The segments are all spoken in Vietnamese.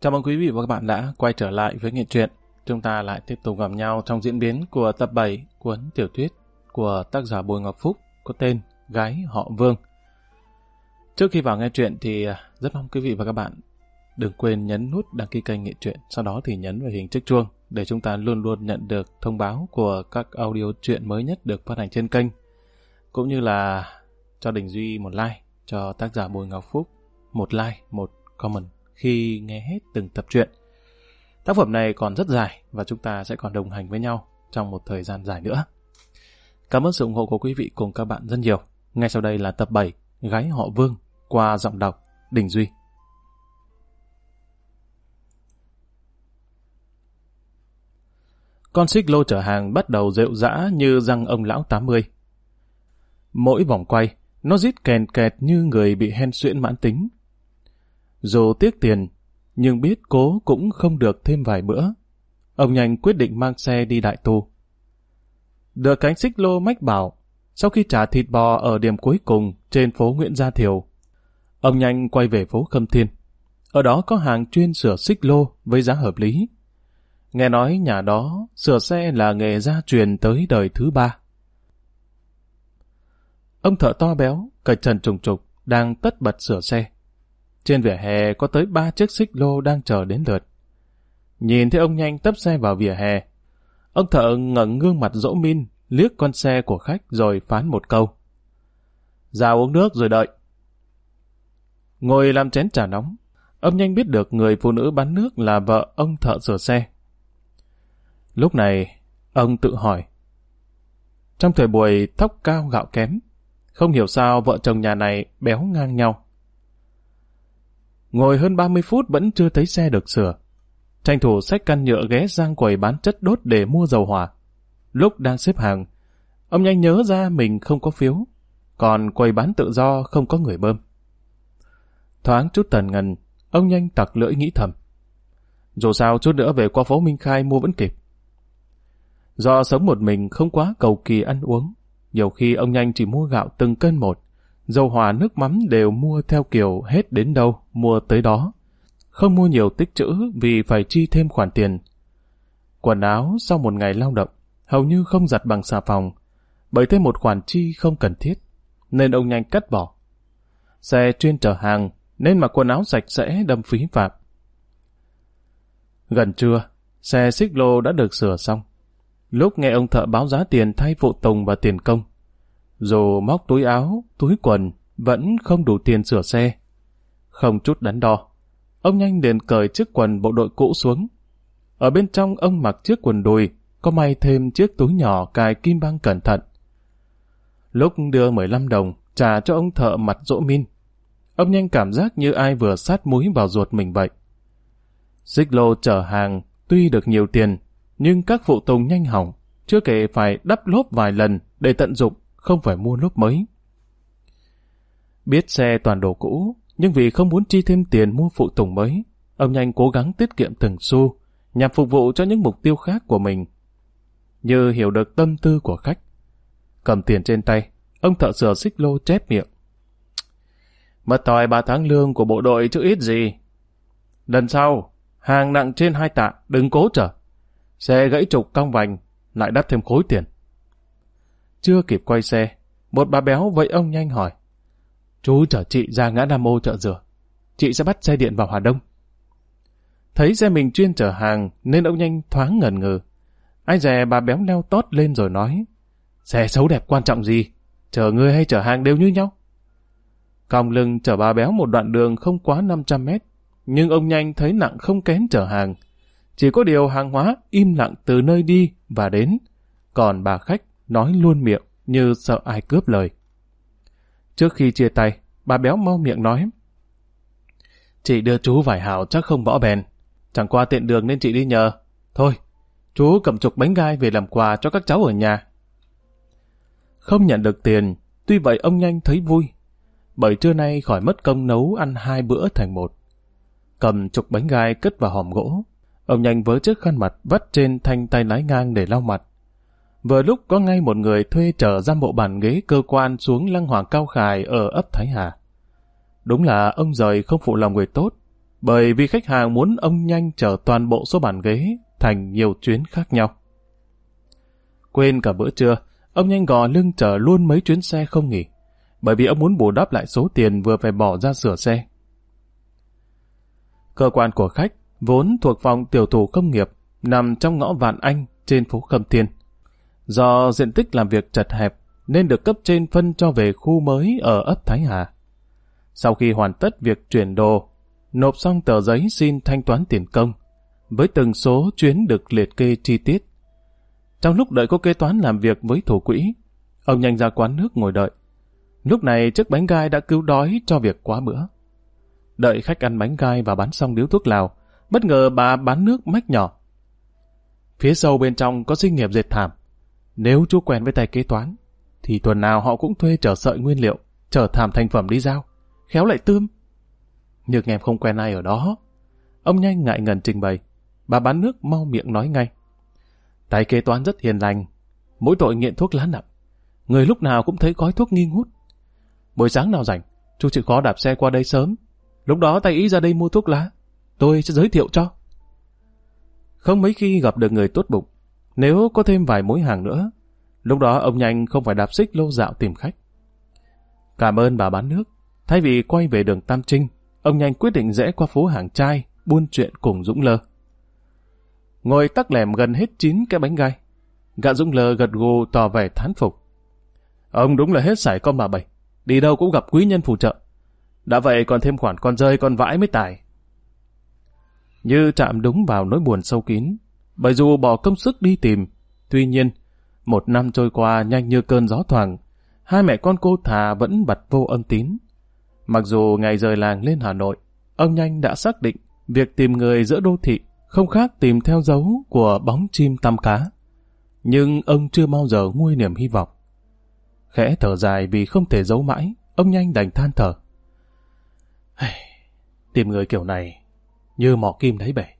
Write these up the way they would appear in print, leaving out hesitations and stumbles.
Chào mừng quý vị và các bạn đã quay trở lại với Nghệ Truyện. Chúng ta lại tiếp tục gặp nhau trong diễn biến của tập 7 cuốn tiểu thuyết của tác giả Bùi Ngọc Phúc có tên Gái Họ Vương. Trước khi vào nghe truyện thì rất mong quý vị và các bạn đừng quên nhấn nút đăng ký kênh Nghệ Truyện, sau đó thì nhấn vào hình chiếc chuông để chúng ta luôn luôn nhận được thông báo của các audio truyện mới nhất được phát hành trên kênh, cũng như là cho Đình Duy một like, cho tác giả Bùi Ngọc Phúc một like, một comment khi nghe hết từng tập truyện. Tác phẩm này còn rất dài và chúng ta sẽ còn đồng hành với nhau trong một thời gian dài nữa. Cảm ơn sự ủng hộ của quý vị cùng các bạn rất nhiều. Ngay sau đây là tập 7 Gái Họ Vương qua giọng đọc Đình Duy. Con xích lô chở hàng bắt đầu rệu rã như răng ông lão 80. Mỗi vòng quay, nó rít kèn kẹt như người bị hen suyễn mãn tính. Dù tiếc tiền, nhưng biết cố cũng không được thêm vài bữa. Ông nhanh quyết định mang xe đi Đại Tu. Được cánh xích lô mách bảo, sau khi trả thịt bò ở điểm cuối cùng trên phố Nguyễn Gia Thiều, ông nhanh quay về phố Khâm Thiên. Ở đó có hàng chuyên sửa xích lô với giá hợp lý. Nghe nói nhà đó sửa xe là nghề gia truyền tới đời thứ 3. Ông thợ to béo, cởi trần trùng trục, đang tất bật sửa xe. Trên vỉa hè có tới 3 chiếc xích lô đang chờ đến lượt. Nhìn thấy ông nhanh tấp xe vào vỉa hè, ông thợ ngẩng gương mặt dỗ min, liếc con xe của khách rồi phán một câu: "Ra uống nước rồi đợi." Ngồi làm chén trà nóng, ông nhanh biết được người phụ nữ bán nước là vợ ông thợ sửa xe. Lúc này, ông tự hỏi. Trong thời buổi thóc cao gạo kém, không hiểu sao vợ chồng nhà này béo ngang nhau. Ngồi hơn 30 phút vẫn chưa thấy xe được sửa. Tranh thủ xách can nhựa ghé sang quầy bán chất đốt để mua dầu hỏa. Lúc đang xếp hàng, ông nhanh nhớ ra mình không có phiếu, còn quầy bán tự do không có người bơm. Thoáng chút tần ngần, ông nhanh tặc lưỡi nghĩ thầm. Dù sao chút nữa về qua phố Minh Khai mua vẫn kịp. Do sống một mình không quá cầu kỳ ăn uống, nhiều khi ông nhanh chỉ mua gạo từng cân một, dầu hỏa nước mắm đều mua theo kiểu hết đến đâu mua tới đó, không mua nhiều tích trữ vì phải chi thêm khoản tiền. Quần áo sau một ngày lao động hầu như không giặt bằng xà phòng, bởi thêm một khoản chi không cần thiết, nên ông nhanh cắt bỏ. Xe chuyên chở hàng nên mặc quần áo sạch sẽ đâm phí phạm. Gần trưa, xe xích lô đã được sửa xong. Lúc nghe ông thợ báo giá tiền thay phụ tùng và tiền công, dù móc túi áo, túi quần, vẫn không đủ tiền sửa xe. Không chút đắn đo, ông nhanh liền cởi chiếc quần bộ đội cũ xuống. Ở bên trong ông mặc chiếc quần đùi, có may thêm chiếc túi nhỏ cài kim băng cẩn thận. Lúc đưa 15 đồng trả cho ông thợ mặt dỗ min, ông nhanh cảm giác như ai vừa sát muối vào ruột mình vậy. Xích lô chở hàng tuy được nhiều tiền, nhưng các phụ tùng nhanh hỏng, chưa kể phải đắp lốp vài lần để tận dụng, không phải mua lốp mới. Biết xe toàn đồ cũ, nhưng vì không muốn chi thêm tiền mua phụ tùng mới, ông nhanh cố gắng tiết kiệm từng xu, nhằm phục vụ cho những mục tiêu khác của mình. Như hiểu được tâm tư của khách, cầm tiền trên tay, ông thợ sửa xích lô chép miệng. Mất thòi 3 tháng lương của bộ đội chứ ít gì. Lần sau, hàng nặng trên 2 tạ, đừng cố chở. Xe gãy trục cong vành, lại đắt thêm khối tiền. Chưa kịp quay xe, một bà béo vẫy ông nhanh hỏi: "Chú chở chị ra ngã Nam Ô chợ Dừa, chị sẽ bắt xe điện vào Hà Đông." Thấy xe mình chuyên chở hàng nên ông nhanh thoáng ngần ngừ. Ai dè bà béo leo tót lên rồi nói: "Xe xấu đẹp quan trọng gì, chở người hay chở hàng đều như nhau." Còng lưng chở bà béo một đoạn đường không quá 500 mét, nhưng ông nhanh thấy nặng không kén chở hàng. Chỉ có điều hàng hóa im lặng từ nơi đi và đến, còn bà khách nói luôn miệng như sợ ai cướp lời. Trước khi chia tay, bà béo mau miệng nói: "Chị đưa chú vài hào chắc không bỏ bèn, chẳng qua tiện đường nên chị đi nhờ. Thôi, chú cầm chục bánh gai về làm quà cho các cháu ở nhà." Không nhận được tiền, tuy vậy ông nhanh thấy vui, bởi trưa nay khỏi mất công nấu ăn 2 bữa thành một. Cầm chục bánh gai cất vào hòm gỗ, ông nhanh với chiếc khăn mặt vắt trên thanh tay lái ngang để lau mặt. Vừa lúc có ngay một người thuê chở giam bộ bàn ghế cơ quan xuống lăng Hoàng Cao Khải ở ấp Thái Hà. Đúng là ông rời không phụ lòng người tốt, bởi vì khách hàng muốn ông nhanh chở toàn bộ số bàn ghế thành nhiều chuyến khác nhau. Quên cả bữa trưa, ông nhanh gò lưng chở luôn mấy chuyến xe không nghỉ, bởi vì ông muốn bù đắp lại số tiền vừa phải bỏ ra sửa xe. Cơ quan của khách vốn thuộc phòng tiểu thủ công nghiệp, nằm trong ngõ Vạn Anh trên phố Khâm Thiên. Do diện tích làm việc chật hẹp nên được cấp trên phân cho về khu mới ở ấp Thái Hà. Sau khi hoàn tất việc chuyển đồ, nộp xong tờ giấy xin thanh toán tiền công, với từng số chuyến được liệt kê chi tiết. Trong lúc đợi cô kế toán làm việc với thủ quỹ, ông nhanh ra quán nước ngồi đợi. Lúc này chiếc bánh gai đã cứu đói cho việc quá bữa. Đợi khách ăn bánh gai và bán xong điếu thuốc lào, bất ngờ bà bán nước mách nhỏ: phía sâu bên trong có xí nghiệp dệt thảm. Nếu chú quen với tay kế toán, thì tuần nào họ cũng thuê chở sợi nguyên liệu, chở thảm thành phẩm đi giao, khéo lại tươm. Nhưng em không quen ai ở đó. Ông nhanh ngại ngần trình bày. Bà bán nước mau miệng nói ngay: tay kế toán rất hiền lành, mỗi tội nghiện thuốc lá nặng. Người lúc nào cũng thấy gói thuốc nghi ngút. Buổi sáng nào rảnh, chú chịu khó đạp xe qua đây sớm. Lúc đó tay ý ra đây mua thuốc lá, tôi sẽ giới thiệu cho. Không mấy khi gặp được người tốt bụng. Nếu có thêm vài mối hàng nữa, lúc đó ông nhanh không phải đạp xích lô dạo tìm khách. Cảm ơn bà bán nước. Thay vì quay về đường Tam Trinh, ông nhanh quyết định rẽ qua phố Hàng Trai, buôn chuyện cùng Dũng Lơ. Ngồi tắc lẻm gần hết 9 cái bánh gai, gã Dũng Lơ gật gù tỏ vẻ thán phục. Ông đúng là hết sảy con bà Bảy, đi đâu cũng gặp quý nhân phù trợ. Đã vậy còn thêm khoản con rơi con vãi mới tài. Như chạm đúng vào nỗi buồn sâu kín, bởi dù bỏ công sức đi tìm. Tuy nhiên, 1 năm trôi qua nhanh như cơn gió thoảng, hai mẹ con cô Thà vẫn bật vô âm tín. Mặc dù ngày rời làng lên Hà Nội, ông nhanh đã xác định việc tìm người giữa đô thị không khác tìm theo dấu của bóng chim tăm cá. Nhưng ông chưa bao giờ nguôi niềm hy vọng. Khẽ thở dài vì không thể giấu mãi, ông nhanh đành than thở. Tìm người kiểu này như mỏ kim đáy bể.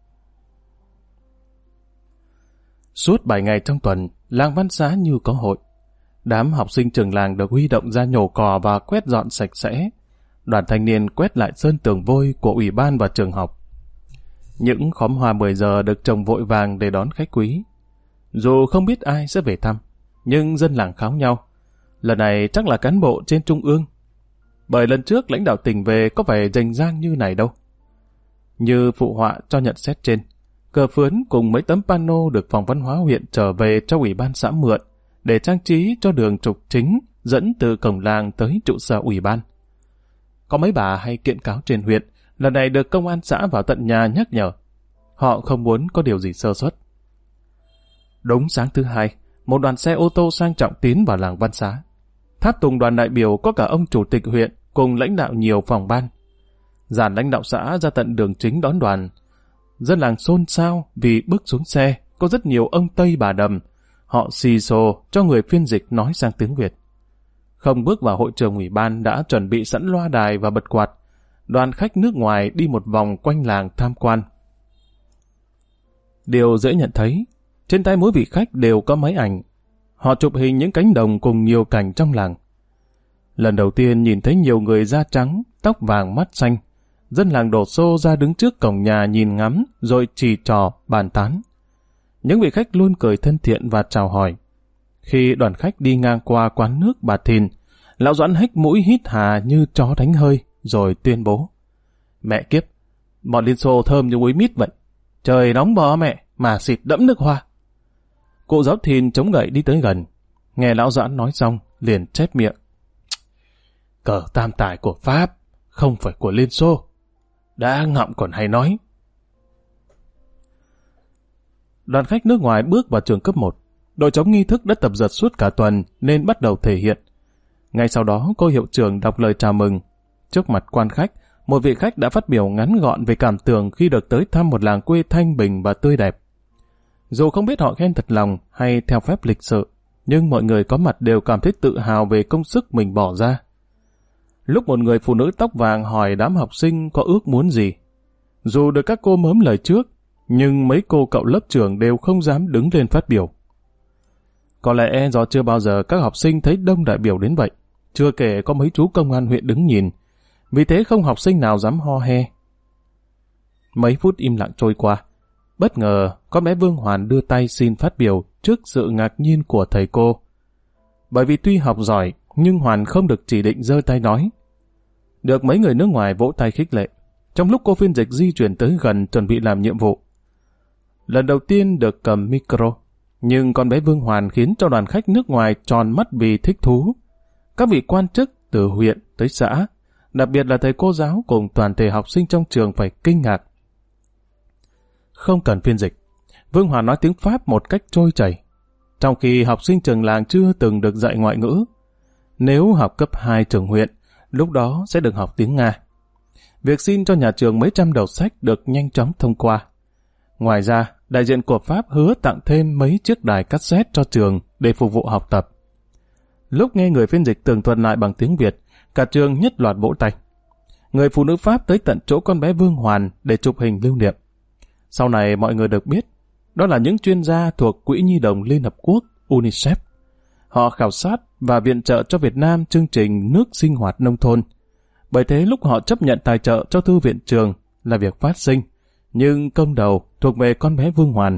Suốt 7 ngày trong tuần, làng Văn Xá như có hội. Đám học sinh trường làng được huy động ra nhổ cỏ và quét dọn sạch sẽ. Đoàn thanh niên quét lại sơn tường vôi của ủy ban và trường học. Những khóm hoa 10 giờ được trồng vội vàng để đón khách quý. Dù không biết ai sẽ về thăm, nhưng dân làng kháo nhau. Lần này chắc là cán bộ trên trung ương. Bởi lần trước lãnh đạo tỉnh về có vẻ rành rang như này đâu. Như phụ họa cho nhận xét trên, cờ phướn cùng mấy tấm pano được phòng văn hóa huyện trở về cho ủy ban xã mượn để trang trí cho đường trục chính dẫn từ cổng làng tới trụ sở ủy ban. Có mấy bà hay kiện cáo trên huyện, lần này được công an xã vào tận nhà nhắc nhở. Họ không muốn có điều gì sơ suất. Đúng sáng thứ Hai, một đoàn xe ô tô sang trọng tiến vào làng Văn Xá. Tháp tùng đoàn đại biểu có cả ông chủ tịch huyện cùng lãnh đạo nhiều phòng ban. Dàn lãnh đạo xã ra tận đường chính đón đoàn. Dân làng xôn xao vì bước xuống xe có rất nhiều ông Tây bà Đầm. Họ xì xồ cho người phiên dịch nói sang tiếng Việt. Không bước vào hội trường ủy ban đã chuẩn bị sẵn loa đài và bật quạt. Đoàn khách nước ngoài đi một vòng quanh làng tham quan. Điều dễ nhận thấy, trên tay mỗi vị khách đều có máy ảnh. Họ chụp hình những cánh đồng cùng nhiều cảnh trong làng. Lần đầu tiên nhìn thấy nhiều người da trắng, tóc vàng mắt xanh. Dân làng đổ xô ra đứng trước cổng nhà nhìn ngắm, rồi chỉ trò, bàn tán. Những vị khách luôn cười thân thiện và chào hỏi. Khi đoàn khách đi ngang qua quán nước bà Thìn, lão Doãn hếch mũi hít hà như chó đánh hơi, rồi tuyên bố: Mẹ kiếp, bọn Liên Xô thơm như muối mít vậy. Trời nóng bò mẹ, mà xịt đẫm nước hoa. Cụ giáo Thìn chống gậy đi tới gần. Nghe lão Doãn nói xong, liền chép miệng: Cờ tam tài của Pháp, không phải của Liên Xô. Đã ngậm còn hay nói. Đoàn khách nước ngoài bước vào trường cấp 1. Đội chống nghi thức đã tập dượt suốt cả tuần nên bắt đầu thể hiện. Ngay sau đó, cô hiệu trưởng đọc lời chào mừng. Trước mặt quan khách, một vị khách đã phát biểu ngắn gọn về cảm tưởng khi được tới thăm một làng quê thanh bình và tươi đẹp. Dù không biết họ khen thật lòng hay theo phép lịch sự, nhưng mọi người có mặt đều cảm thấy tự hào về công sức mình bỏ ra. Lúc một người phụ nữ tóc vàng hỏi đám học sinh có ước muốn gì. Dù được các cô mớm lời trước, nhưng mấy cô cậu lớp trưởng đều không dám đứng lên phát biểu. Có lẽ do chưa bao giờ các học sinh thấy đông đại biểu đến vậy, chưa kể có mấy chú công an huyện đứng nhìn, vì thế không học sinh nào dám ho he. Mấy phút im lặng trôi qua. Bất ngờ, con bé Vương Hoàn đưa tay xin phát biểu trước sự ngạc nhiên của thầy cô. Bởi vì tuy học giỏi, nhưng Hoàn không được chỉ định giơ tay nói. Được mấy người nước ngoài vỗ tay khích lệ. Trong lúc cô phiên dịch di chuyển tới gần chuẩn bị làm nhiệm vụ. Lần đầu tiên được cầm micro, nhưng con bé Vương Hoàn khiến cho đoàn khách nước ngoài tròn mắt vì thích thú. Các vị quan chức từ huyện tới xã, đặc biệt là thầy cô giáo cùng toàn thể học sinh trong trường phải kinh ngạc. Không cần phiên dịch, Vương Hoàn nói tiếng Pháp một cách trôi chảy, trong khi học sinh trường làng chưa từng được dạy ngoại ngữ. Nếu học cấp 2 trường huyện, lúc đó sẽ được học tiếng Nga. Việc xin cho nhà trường mấy trăm đầu sách được nhanh chóng thông qua. Ngoài ra, đại diện của Pháp hứa tặng thêm mấy chiếc đài cassette cho trường để phục vụ học tập. Lúc nghe người phiên dịch tường thuật lại bằng tiếng Việt, cả trường nhất loạt vỗ tay. Người phụ nữ Pháp tới tận chỗ con bé Vương Hoàn để chụp hình lưu niệm. Sau này mọi người được biết, đó là những chuyên gia thuộc Quỹ Nhi đồng Liên Hợp Quốc, UNICEF. Họ khảo sát và viện trợ cho Việt Nam chương trình nước sinh hoạt nông thôn. Bởi thế lúc họ chấp nhận tài trợ cho thư viện trường là việc phát sinh, nhưng công đầu thuộc về con bé Vương Hoàn.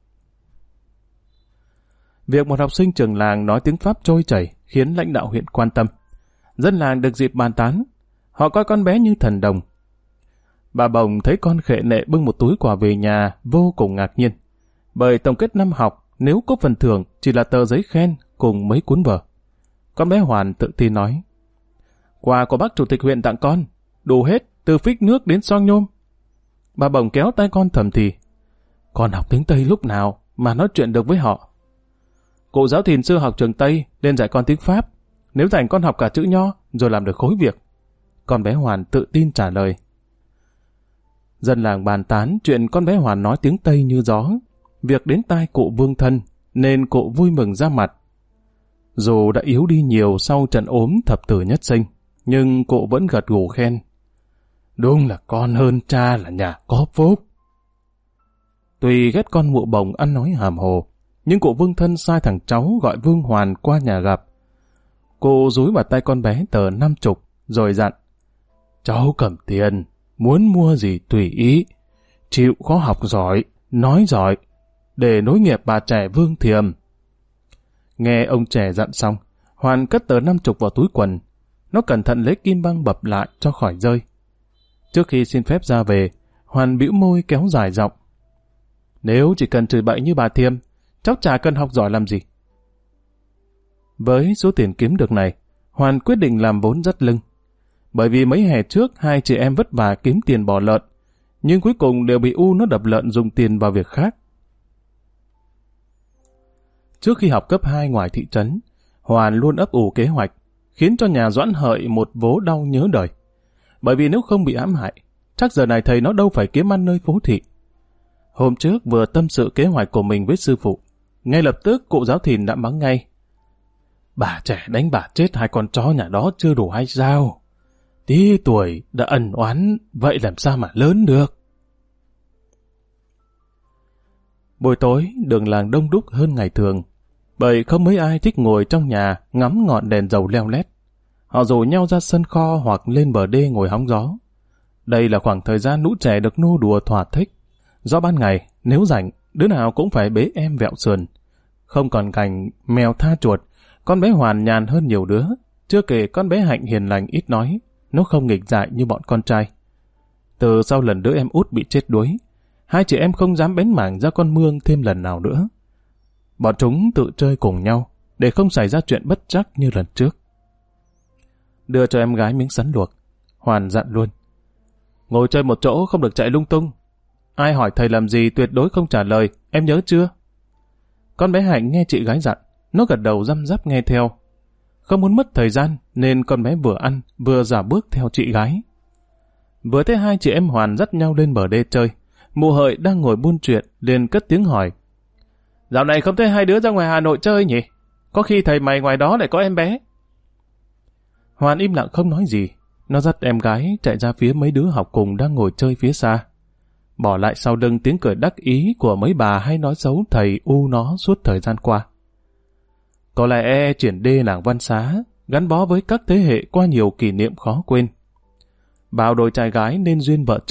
Việc một học sinh trường làng nói tiếng Pháp trôi chảy khiến lãnh đạo huyện quan tâm. Dân làng được dịp bàn tán, họ coi con bé như thần đồng. Bà Bồng thấy con khệ nệ bưng một túi quà về nhà vô cùng ngạc nhiên. Bởi tổng kết năm học, nếu có phần thưởng chỉ là tờ giấy khen cùng mấy cuốn vở. Con bé Hoàn tự tin nói, quà của bác chủ tịch huyện tặng con, đủ hết từ phích nước đến son nhôm. Bà Bồng kéo tay con thầm thì, con học tiếng Tây lúc nào mà nói chuyện được với họ. Cụ giáo thìn xưa học trường Tây nên dạy con tiếng Pháp, nếu rảnh con học cả chữ Nho rồi làm được khối việc. Con bé Hoàn tự tin trả lời. Dân làng bàn tán chuyện con bé Hoàn nói tiếng Tây như gió. Việc đến tai cụ Vương thân nên cụ vui mừng ra mặt. Dù đã yếu đi nhiều sau trận ốm thập tử nhất sinh, nhưng cụ vẫn gật gù khen. Đúng là con hơn cha là nhà có phúc. Tuy ghét con mụ Bồng ăn nói hàm hồ, nhưng cụ Vương thân sai thằng cháu gọi Vương Hoàn qua nhà gặp. Cụ dúi vào tay con bé tờ 50 rồi dặn. Cháu cầm tiền, muốn mua gì tùy ý, chịu khó học giỏi, nói giỏi, để nối nghiệp bà trẻ Vương Thiềm. Nghe ông trẻ dặn xong, Hoàn cất tờ 50 vào túi quần. Nó cẩn thận lấy kim băng bập lại cho khỏi rơi. Trước khi xin phép ra về, Hoàn bĩu môi kéo dài giọng. Nếu chỉ cần chửi bậy như bà Thiềm, cháu chả cần học giỏi làm gì. Với số tiền kiếm được này, Hoàn quyết định làm vốn dắt lưng. Bởi vì mấy hè trước hai chị em vất vả kiếm tiền bò lợn, nhưng cuối cùng đều bị U nó đập lợn dùng tiền vào việc khác. Trước khi học cấp 2 ngoài thị trấn, Hoàn luôn ấp ủ kế hoạch, khiến cho nhà Doãn Hợi một vố đau nhớ đời. Bởi vì nếu không bị ám hại, chắc giờ này thầy nó đâu phải kiếm ăn nơi phố thị. Hôm trước vừa tâm sự kế hoạch của mình với sư phụ, ngay lập tức cụ giáo thìn đã mắng ngay. Bà trẻ đánh bà chết hai con chó nhà đó chưa đủ hay sao? Tí tuổi đã ẩn oán, vậy làm sao mà lớn được? Buổi tối, đường làng đông đúc hơn ngày thường, bởi không mấy ai thích ngồi trong nhà ngắm ngọn đèn dầu leo lét. Họ rủ nhau ra sân kho hoặc lên bờ đê ngồi hóng gió. Đây là khoảng thời gian lũ trẻ được nô đùa thỏa thích. Do ban ngày, nếu rảnh, đứa nào cũng phải bế em vẹo sườn. Không còn cảnh mèo tha chuột, con bé Hoàn nhàn hơn nhiều đứa. Chưa kể con bé Hạnh hiền lành ít nói, nó không nghịch dại như bọn con trai. Từ sau lần đứa em út bị chết đuối, hai chị em không dám bén mảng ra con mương thêm lần nào nữa. Bọn chúng tự chơi cùng nhau, để không xảy ra chuyện bất trắc như lần trước. Đưa cho em gái miếng sắn luộc, Hoàn dặn luôn. Ngồi chơi một chỗ không được chạy lung tung. Ai hỏi thầy làm gì tuyệt đối không trả lời, em nhớ chưa? Con bé Hạnh nghe chị gái dặn, nó gật đầu răm rắp nghe theo. Không muốn mất thời gian nên con bé vừa ăn vừa dạo bước theo chị gái. Vừa thấy hai chị em Hoàn dắt nhau lên bờ đê chơi, mụ Hợi đang ngồi buôn chuyện liền cất tiếng hỏi. Dạo này không thấy hai đứa ra ngoài Hà Nội chơi nhỉ? Có khi thầy mày ngoài đó lại có em bé. Hoàn im lặng không nói gì. Nó dắt em gái chạy ra phía mấy đứa học cùng đang ngồi chơi phía xa. Bỏ lại sau lưng tiếng cười đắc ý của mấy bà hay nói xấu thầy U nó suốt thời gian qua. Có lẽ triển đê làng Văn Xá gắn bó với các thế hệ qua nhiều kỷ niệm khó quên. Bao đôi trai gái nên duyên vợ chồng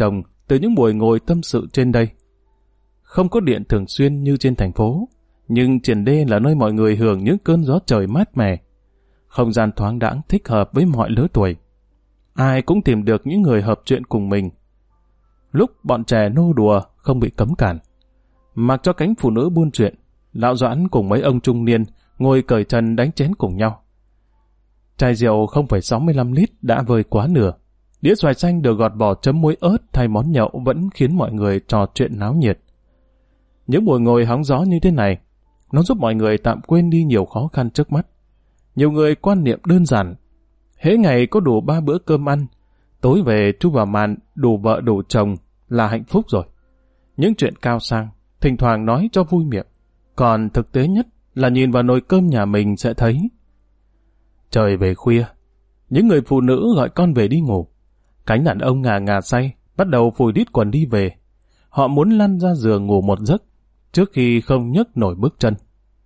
từ những buổi ngồi tâm sự trên đây. Không có điện thường xuyên như trên thành phố, nhưng Triển Đê là nơi mọi người hưởng những cơn gió trời mát mẻ. Không gian thoáng đãng thích hợp với mọi lứa tuổi. Ai cũng tìm được những người hợp chuyện cùng mình. Lúc bọn trẻ nô đùa không bị cấm cản. Mặc cho cánh phụ nữ buôn chuyện, lão Doãn cùng mấy ông trung niên ngồi cởi trần đánh chén cùng nhau. Chai rượu 0,65 lít đã vơi quá nửa. Đĩa xoài xanh được gọt vỏ chấm muối ớt thay món nhậu vẫn khiến mọi người trò chuyện náo nhiệt. Những buổi ngồi hóng gió như thế này, nó giúp mọi người tạm quên đi nhiều khó khăn trước mắt. Nhiều người quan niệm đơn giản. Hễ ngày có đủ 3 bữa cơm ăn, tối về chu vào màn đủ vợ đủ chồng là hạnh phúc rồi. Những chuyện cao sang, thỉnh thoảng nói cho vui miệng. Còn thực tế nhất là nhìn vào nồi cơm nhà mình sẽ thấy. Trời về khuya, những người phụ nữ gọi con về đi ngủ. Cánh đàn ông ngà ngà say, bắt đầu phủi đít quần đi về. Họ muốn lăn ra giường ngủ một giấc, trước khi không nhấc nổi bước chân.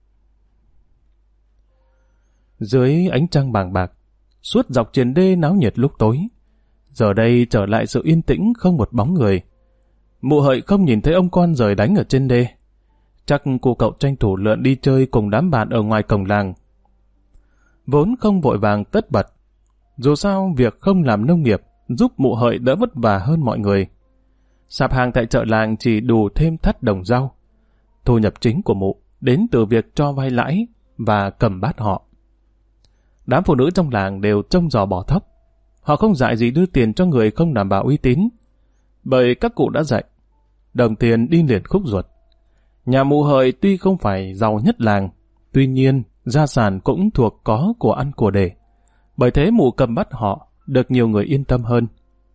Dưới ánh trăng bàng bạc, suốt dọc Triển Đê náo nhiệt lúc tối. Giờ đây trở lại sự yên tĩnh không một bóng người. Mụ Hợi không nhìn thấy ông con rời đánh ở trên đê. Chắc cô cậu tranh thủ lượn đi chơi cùng đám bạn ở ngoài cổng làng. Vốn không vội vàng tất bật. Dù sao việc không làm nông nghiệp giúp mụ Hợi đỡ vất vả hơn mọi người. Sạp hàng tại chợ làng chỉ đủ thêm thắt đồng rau. Thu nhập chính của mụ đến từ việc cho vay lãi và cầm bát họ. Đám phụ nữ trong làng đều trông giò bỏ thóc. Họ không dại gì đưa tiền cho người không đảm bảo uy tín. Bởi các cụ đã dạy, đồng tiền đi liền khúc ruột. Nhà mụ Hợi tuy không phải giàu nhất làng, tuy nhiên gia sản cũng thuộc có của ăn của để. Bởi thế mụ cầm bắt họ được nhiều người yên tâm hơn.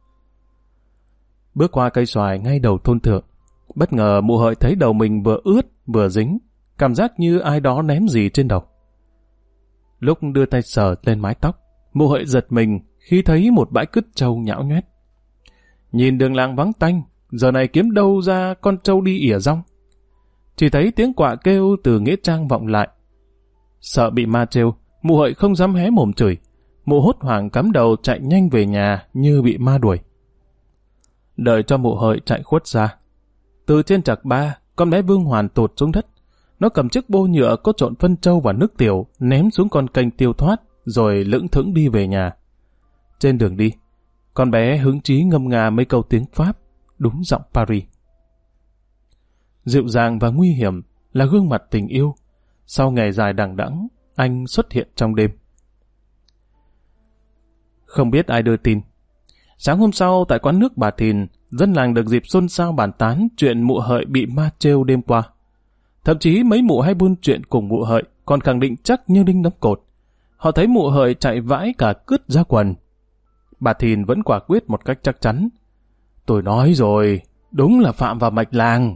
Bước qua cây xoài ngay đầu thôn thượng, bất ngờ mụ Hợi thấy đầu mình vừa ướt vừa dính, cảm giác như ai đó ném gì trên đầu. Lúc đưa tay sờ lên mái tóc, mụ Hợi giật mình khi thấy một bãi cứt trâu nhão nhoét. Nhìn đường làng vắng tanh, giờ này kiếm đâu ra con trâu đi ỉa rong. Chỉ thấy tiếng quạ kêu từ nghĩa trang vọng lại. Sợ bị ma trêu, mụ Hợi không dám hé mồm chửi. Mụ hốt hoảng cắm đầu chạy nhanh về nhà như bị ma đuổi. Đợi cho mụ Hợi chạy khuất ra. Từ trên trạc 3, con bé Vương Hoàn tụt xuống đất. Nó cầm chiếc bô nhựa có trộn phân trâu và nước tiểu, ném xuống con kênh tiêu thoát, rồi lững thững đi về nhà. Trên đường đi, con bé hứng chí ngâm nga mấy câu tiếng Pháp, đúng giọng Paris. Dịu dàng và nguy hiểm là gương mặt tình yêu. Sau ngày dài đằng đẵng, anh xuất hiện trong đêm. Không biết ai đưa tin. Sáng hôm sau, tại quán nước bà Thìn, dân làng được dịp xôn xao bàn tán chuyện mụ Hợi bị ma trêu đêm qua. Thậm chí mấy mụ hay buôn chuyện cùng mụ Hợi còn khẳng định chắc như đinh đóng cột. Họ thấy mụ Hợi chạy vãi cả cứt ra quần. Bà Thìn vẫn quả quyết một cách chắc chắn. Tôi nói rồi, đúng là phạm vào mạch làng.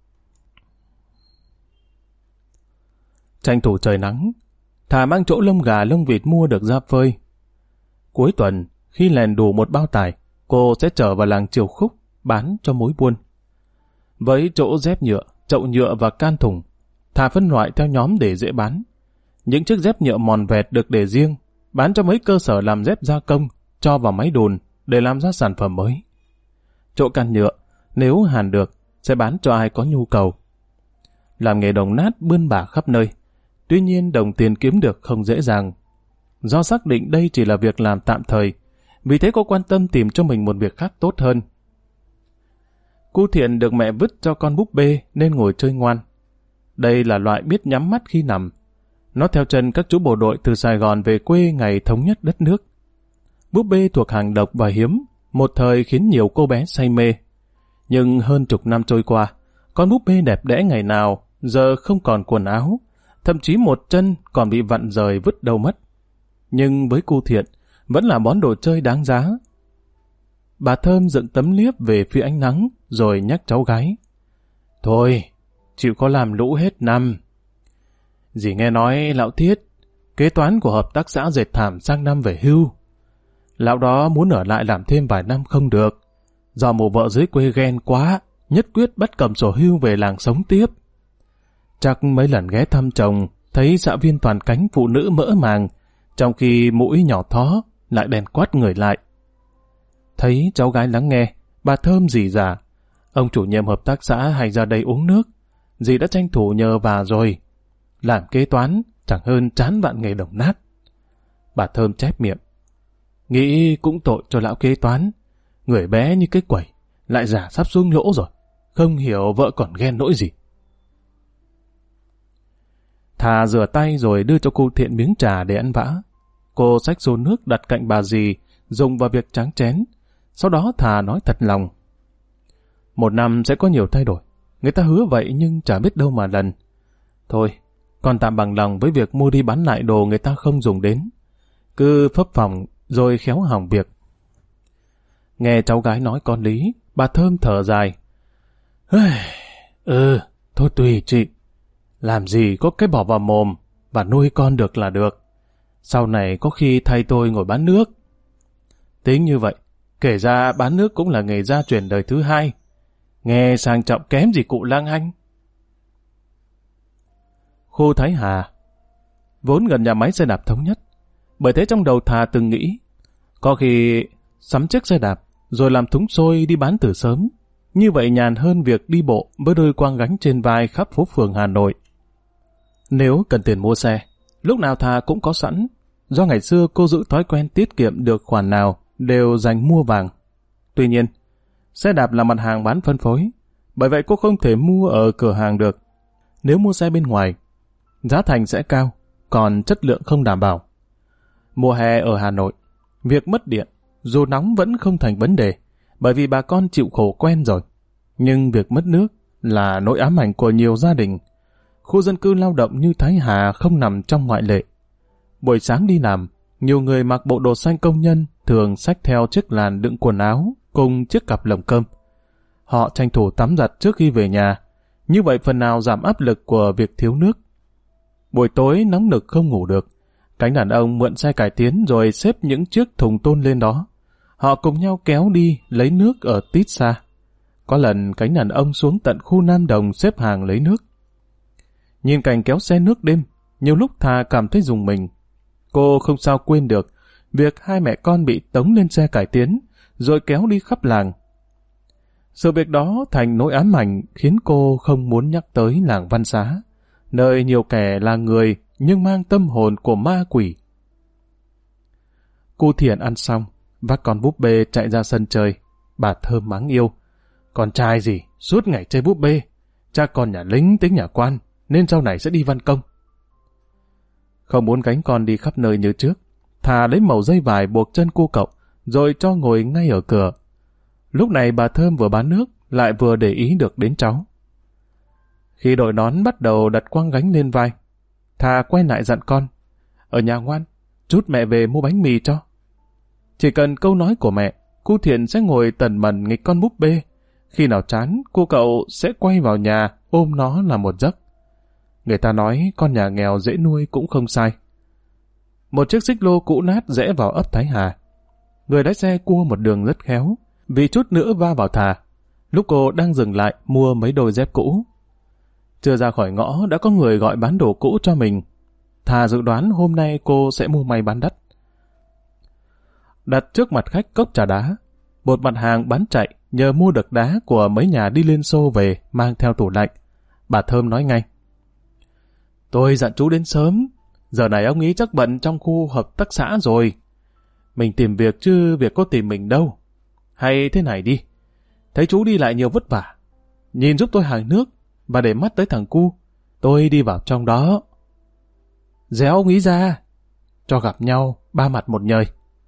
Tranh thủ trời nắng, thà mang chỗ lông gà lông vịt mua được ra phơi. Cuối tuần, khi lèn đủ một bao tải, cô sẽ trở vào làng Triều Khúc bán cho mối buôn. Với chỗ dép nhựa, chậu nhựa và can thùng, thà phân loại theo nhóm để dễ bán. Những chiếc dép nhựa mòn vẹt được để riêng, bán cho mấy cơ sở làm dép gia công, cho vào máy đùn để làm ra sản phẩm mới. Chỗ can nhựa, nếu hàn được, sẽ bán cho ai có nhu cầu. Làm nghề đồng nát bươn bả khắp nơi. Tuy nhiên đồng tiền kiếm được không dễ dàng. Do xác định đây chỉ là việc làm tạm thời, vì thế cô quan tâm tìm cho mình một việc khác tốt hơn. Cu Thiện được mẹ vứt cho con búp bê nên ngồi chơi ngoan. Đây là loại biết nhắm mắt khi nằm. Nó theo chân các chú bộ đội từ Sài Gòn về quê ngày thống nhất đất nước. Búp bê thuộc hàng độc và hiếm, một thời khiến nhiều cô bé say mê. Nhưng hơn chục năm trôi qua, con búp bê đẹp đẽ ngày nào giờ không còn quần áo, thậm chí một chân còn bị vặn rời vứt đâu mất. Nhưng với Cu Thiện, vẫn là món đồ chơi đáng giá. Bà Thơm dựng tấm liếp về phía ánh nắng, rồi nhắc cháu gái. Thôi, chịu có làm lũ hết năm. Dì nghe nói lão Thiết, kế toán của hợp tác xã dệt thảm sang năm về hưu. Lão đó muốn ở lại làm thêm vài năm không được. Do mụ vợ dưới quê ghen quá, nhất quyết bắt cầm sổ hưu về làng sống tiếp. Chắc mấy lần ghé thăm chồng, thấy xã viên toàn cánh phụ nữ mỡ màng, trong khi mũi nhỏ thó lại đèn quát người lại. Thấy cháu gái lắng nghe, Bà Thơm dì già, ông chủ nhiệm hợp tác xã hay ra đây uống nước, dì đã tranh thủ nhờ bà rồi. Làm kế toán chẳng hơn chán vạn nghề đồng nát. Bà Thơm chép miệng. Nghĩ cũng tội cho lão kế toán, người bé như cái quẩy, lại giả sắp xuống lỗ rồi, không hiểu vợ còn ghen nỗi gì. Thà rửa tay rồi đưa cho cô Thiện miếng trà để ăn vã. Cô xách xô nước đặt cạnh bà dì, dùng vào việc tráng chén. Sau đó Thà nói thật lòng. Một năm sẽ có nhiều thay đổi. Người ta hứa vậy nhưng chả biết đâu mà lần. Thôi, con tạm bằng lòng với việc mua đi bán lại đồ người ta không dùng đến. Cứ phấp phỏng rồi khéo hỏng việc. Nghe cháu gái nói con lý, bà Thơm thở dài. Thôi tùy chị. Làm gì có cái bỏ vào mồm và nuôi con được là được. Sau này có khi thay tôi ngồi bán nước. Tính như vậy, kể ra bán nước cũng là nghề gia truyền đời thứ hai. Nghe sang trọng kém gì cụ Lang Hanh. Khu Thái Hà vốn gần nhà máy xe đạp Thống Nhất. Bởi thế trong đầu Thà từng nghĩ có khi sắm chiếc xe đạp rồi làm thúng xôi đi bán từ sớm. Như vậy nhàn hơn việc đi bộ với đôi quang gánh trên vai khắp phố phường Hà Nội. Nếu cần tiền mua xe, lúc nào Thà cũng có sẵn. Do ngày xưa cô giữ thói quen tiết kiệm được khoản nào đều dành mua vàng. Tuy nhiên, xe đạp là mặt hàng bán phân phối, bởi vậy cô không thể mua ở cửa hàng được. Nếu mua xe bên ngoài, giá thành sẽ cao, còn chất lượng không đảm bảo. Mùa hè ở Hà Nội, việc mất điện, dù nóng vẫn không thành vấn đề, bởi vì bà con chịu khổ quen rồi. Nhưng việc mất nước là nỗi ám ảnh của nhiều gia đình. Khu dân cư lao động như Thái Hà không nằm trong ngoại lệ. Buổi sáng đi làm, nhiều người mặc bộ đồ xanh công nhân thường xách theo chiếc làn đựng quần áo cùng chiếc cặp lồng cơm. Họ tranh thủ tắm giặt trước khi về nhà, như vậy phần nào giảm áp lực của việc thiếu nước. Buổi tối nóng nực không ngủ được, cánh đàn ông mượn xe cải tiến rồi xếp những chiếc thùng tôn lên đó. Họ cùng nhau kéo đi lấy nước ở tít xa. Có lần cánh đàn ông xuống tận khu Nam Đồng xếp hàng lấy nước. Nhìn cảnh kéo xe nước đêm, nhiều lúc Thà cảm thấy rùng mình. Cô không sao quên được việc hai mẹ con bị tống lên xe cải tiến, rồi kéo đi khắp làng. Sự việc đó thành nỗi ám ảnh khiến cô không muốn nhắc tới làng Văn Xá, nơi nhiều kẻ là người nhưng mang tâm hồn của ma quỷ. Cô Thiện ăn xong, vác con búp bê chạy ra sân chơi. Bà Thơm mắng yêu. Con trai gì, suốt ngày chơi búp bê. Cha con nhà lính tính nhà quan, nên sau này sẽ đi văn công. Không muốn gánh con đi khắp nơi như trước, Thà lấy mẩu dây vải buộc chân cô cậu, rồi cho ngồi ngay ở cửa. Lúc này bà Thơm vừa bán nước, lại vừa để ý được đến cháu. Khi đội nón bắt đầu đặt quang gánh lên vai, Thà quay lại dặn con. Ở nhà ngoan, chút mẹ về mua bánh mì cho. Chỉ cần câu nói của mẹ, cô Thiện sẽ ngồi tần mần nghịch con búp bê. Khi nào chán, cô cậu sẽ quay vào nhà ôm nó là một giấc. Người ta nói con nhà nghèo dễ nuôi cũng không sai. Một chiếc xích lô cũ nát rẽ vào ấp Thái Hà. Người lái xe cua một đường rất khéo, vì chút nữa va vào Thà. Lúc cô đang dừng lại mua mấy đôi dép cũ. Chưa ra khỏi ngõ đã có người gọi bán đồ cũ cho mình. Thà dự đoán hôm nay cô sẽ mua may bán đắt. Đặt trước mặt khách cốc trà đá, một mặt hàng bán chạy nhờ mua được đá của mấy nhà đi Liên Xô về mang theo tủ lạnh. Bà Thơm nói ngay. Tôi dặn chú đến sớm, giờ này ông ý chắc bận trong khu hợp tác xã rồi. Mình tìm việc chứ việc có tìm mình đâu. Hay thế này đi, thấy chú đi lại nhiều vất vả, nhìn giúp tôi hàng nước và để mắt tới thằng cu, tôi đi vào trong đó. Déo ông ý ra, cho gặp nhau ba mặt một nhời.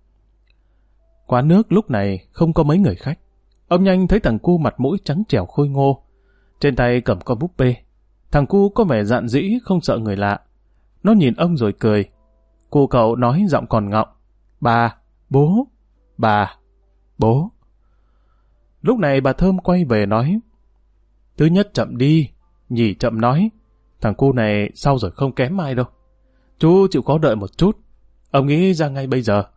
Quán nước lúc này không có mấy người khách. Ông nhanh thấy thằng cu mặt mũi trắng trẻo khôi ngô, trên tay cầm con búp bê. Thằng cu có vẻ dạn dĩ không sợ người lạ. Nó nhìn ông rồi cười. Cô cậu nói giọng còn ngọng. Bà, bố, bà, bố. Lúc này bà Thơm quay về nói. Thứ nhất chậm đi, nhì chậm nói. Thằng cu này sau rồi không kém ai đâu. Chú chịu khó đợi một chút. Ông nghĩ ra ngay bây giờ.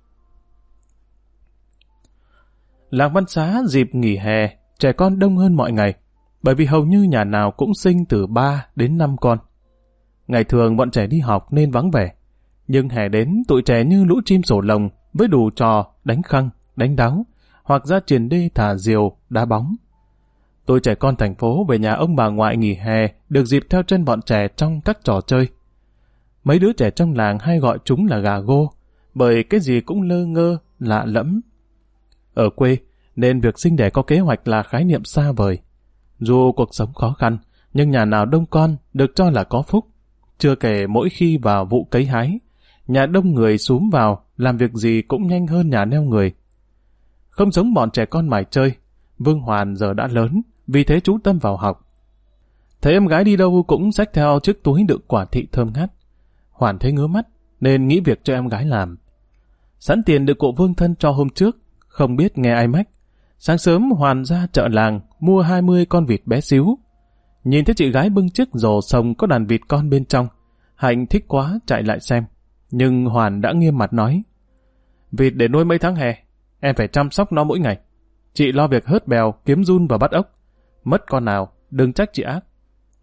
Làng Văn Xá dịp nghỉ hè, trẻ con đông hơn mọi ngày, bởi vì hầu như nhà nào cũng sinh từ 3 đến 5 con. Ngày thường bọn trẻ đi học nên vắng vẻ, nhưng hè đến tụi trẻ như lũ chim sổ lồng với đủ trò đánh khăng, đánh đáo, hoặc ra triền đê thả diều, đá bóng. Tôi trẻ con thành phố về nhà ông bà ngoại nghỉ hè, được dịp theo chân bọn trẻ trong các trò chơi. Mấy đứa trẻ trong làng hay gọi chúng là gà gô, bởi cái gì cũng lơ ngơ, lạ lẫm. Ở quê, nên việc sinh đẻ có kế hoạch là khái niệm xa vời. Dù cuộc sống khó khăn, nhưng nhà nào đông con được cho là có phúc. Chưa kể mỗi khi vào vụ cấy hái, nhà đông người xúm vào, làm việc gì cũng nhanh hơn nhà neo người. Không giống bọn trẻ con mải chơi, Vương Hoàn giờ đã lớn, vì thế chú tâm vào học. Thấy em gái đi đâu cũng xách theo chiếc túi đựng quả thị thơm ngát. Hoàn thấy ngứa mắt, nên nghĩ việc cho em gái làm. Sẵn tiền được cụ Vương thân cho hôm trước, không biết nghe ai mách. Sáng sớm Hoàn ra chợ làng, mua 20 con vịt bé xíu. Nhìn thấy chị gái bưng chiếc rổ sồng có đàn vịt con bên trong, Hạnh thích quá chạy lại xem. Nhưng Hoàn đã nghiêm mặt nói, vịt để nuôi mấy tháng hè, em phải chăm sóc nó mỗi ngày. Chị lo việc hớt bèo, kiếm giun và bắt ốc. Mất con nào, đừng trách chị ác.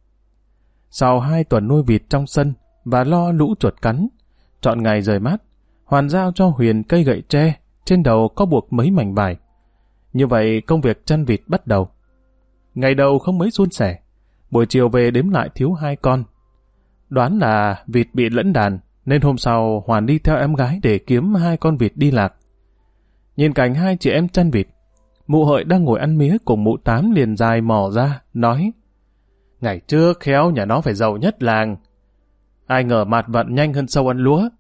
Sau 2 tuần nuôi vịt trong sân và lo lũ chuột cắn, chọn ngày rời mát, Hoàn giao cho Huyền cây gậy tre, trên đầu có buộc mấy mảnh vải. Như vậy công việc chăn vịt bắt đầu. Ngày đầu không mấy suôn sẻ, buổi chiều về đếm lại thiếu 2 con. Đoán là vịt bị lẫn đàn, nên hôm sau Hoàn đi theo em gái để kiếm 2 con vịt đi lạc. Nhìn cảnh 2 chị em chăn vịt, mụ Hợi đang ngồi ăn mía cùng mụ Tám liền dài mò ra, nói, ngày trước khéo nhà nó phải giàu nhất làng. Ai ngờ mạt vận nhanh hơn sâu ăn lúa.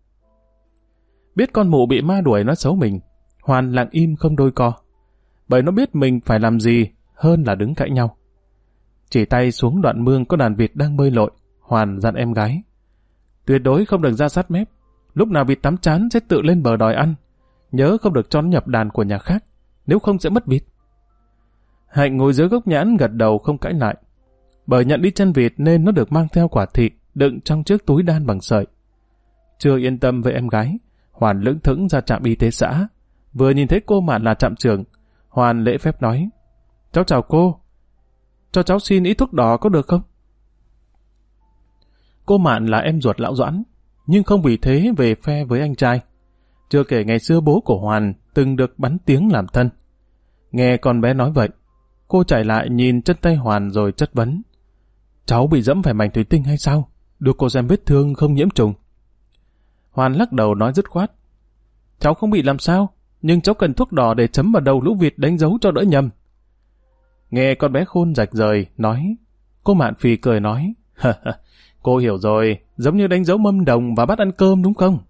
Biết con mụ bị ma đuổi nó xấu mình, Hoàn lặng im không đôi co, bởi nó biết mình phải làm gì hơn là đứng cãi nhau. Chỉ tay xuống đoạn mương có đàn vịt đang bơi lội, Hoàn dặn em gái, tuyệt đối không được ra sát mép, lúc nào vịt tắm chán sẽ tự lên bờ đòi ăn, nhớ không được cho nó nhập đàn của nhà khác, nếu không sẽ mất vịt. Hạnh ngồi dưới gốc nhãn gật đầu không cãi lại, bởi nhận đi chăn vịt nên nó được mang theo quả thị đựng trong chiếc túi đan bằng sợi. Chưa yên tâm với em gái, Hoàn lững thững ra trạm y tế xã. Vừa nhìn thấy cô Mạn là trạm trưởng, Hoàn lễ phép nói, cháu chào cô, cho cháu xin ít thuốc đỏ có được không? Cô Mạn là em ruột lão Doãn, nhưng không vì thế về phe với anh trai. Chưa kể ngày xưa bố của Hoàn từng được bắn tiếng làm thân. Nghe con bé nói vậy, cô chạy lại nhìn chân tay Hoàn rồi chất vấn, cháu bị dẫm phải mảnh thủy tinh hay sao? Đưa cô xem vết thương không nhiễm trùng. Hoàn lắc đầu nói dứt khoát, cháu không bị làm sao, nhưng cháu cần thuốc đỏ để chấm vào đầu lũ vịt đánh dấu cho đỡ nhầm. Nghe con bé khôn rạch rời nói, cô Mạn phì cười nói, cô hiểu rồi, giống như đánh dấu mâm đồng và bắt ăn cơm đúng không?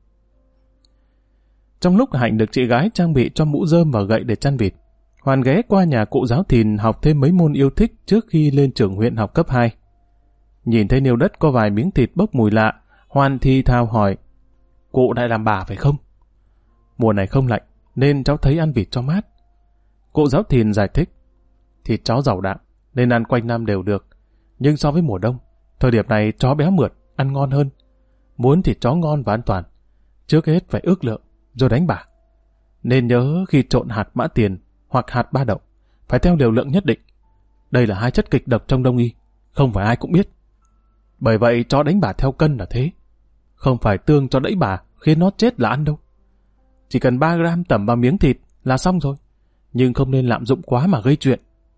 Trong lúc Hạnh được chị gái trang bị cho mũ rơm và gậy để chăn vịt, Hoàn ghé qua nhà cụ giáo thìn học thêm mấy môn yêu thích trước khi lên trường huyện học cấp 2. Nhìn thấy nêu đất có vài miếng thịt bốc mùi lạ, Hoàn thì thào hỏi, cụ lại làm bà phải không? Mùa này không lạnh, nên cháu thấy ăn vịt cho mát. Cụ giáo thìn giải thích, thịt chó giàu đạm, nên ăn quanh năm đều được. Nhưng so với mùa đông, thời điểm này chó béo mượt, ăn ngon hơn. Muốn thịt chó ngon và an toàn, trước hết phải ước lượng, rồi đánh bả. Nên nhớ khi trộn hạt mã tiền hoặc hạt ba đậu, phải theo liều lượng nhất định. Đây là 2 chất kịch độc trong đông y, không phải ai cũng biết. Bởi vậy chó đánh bả theo cân là thế. Không phải tương cho đẫy bả khiến nó chết là ăn đâu. Chỉ cần 3 gram tẩm vào miếng thịt là xong rồi. Nhưng không nên lạm dụng quá mà gây chuyện.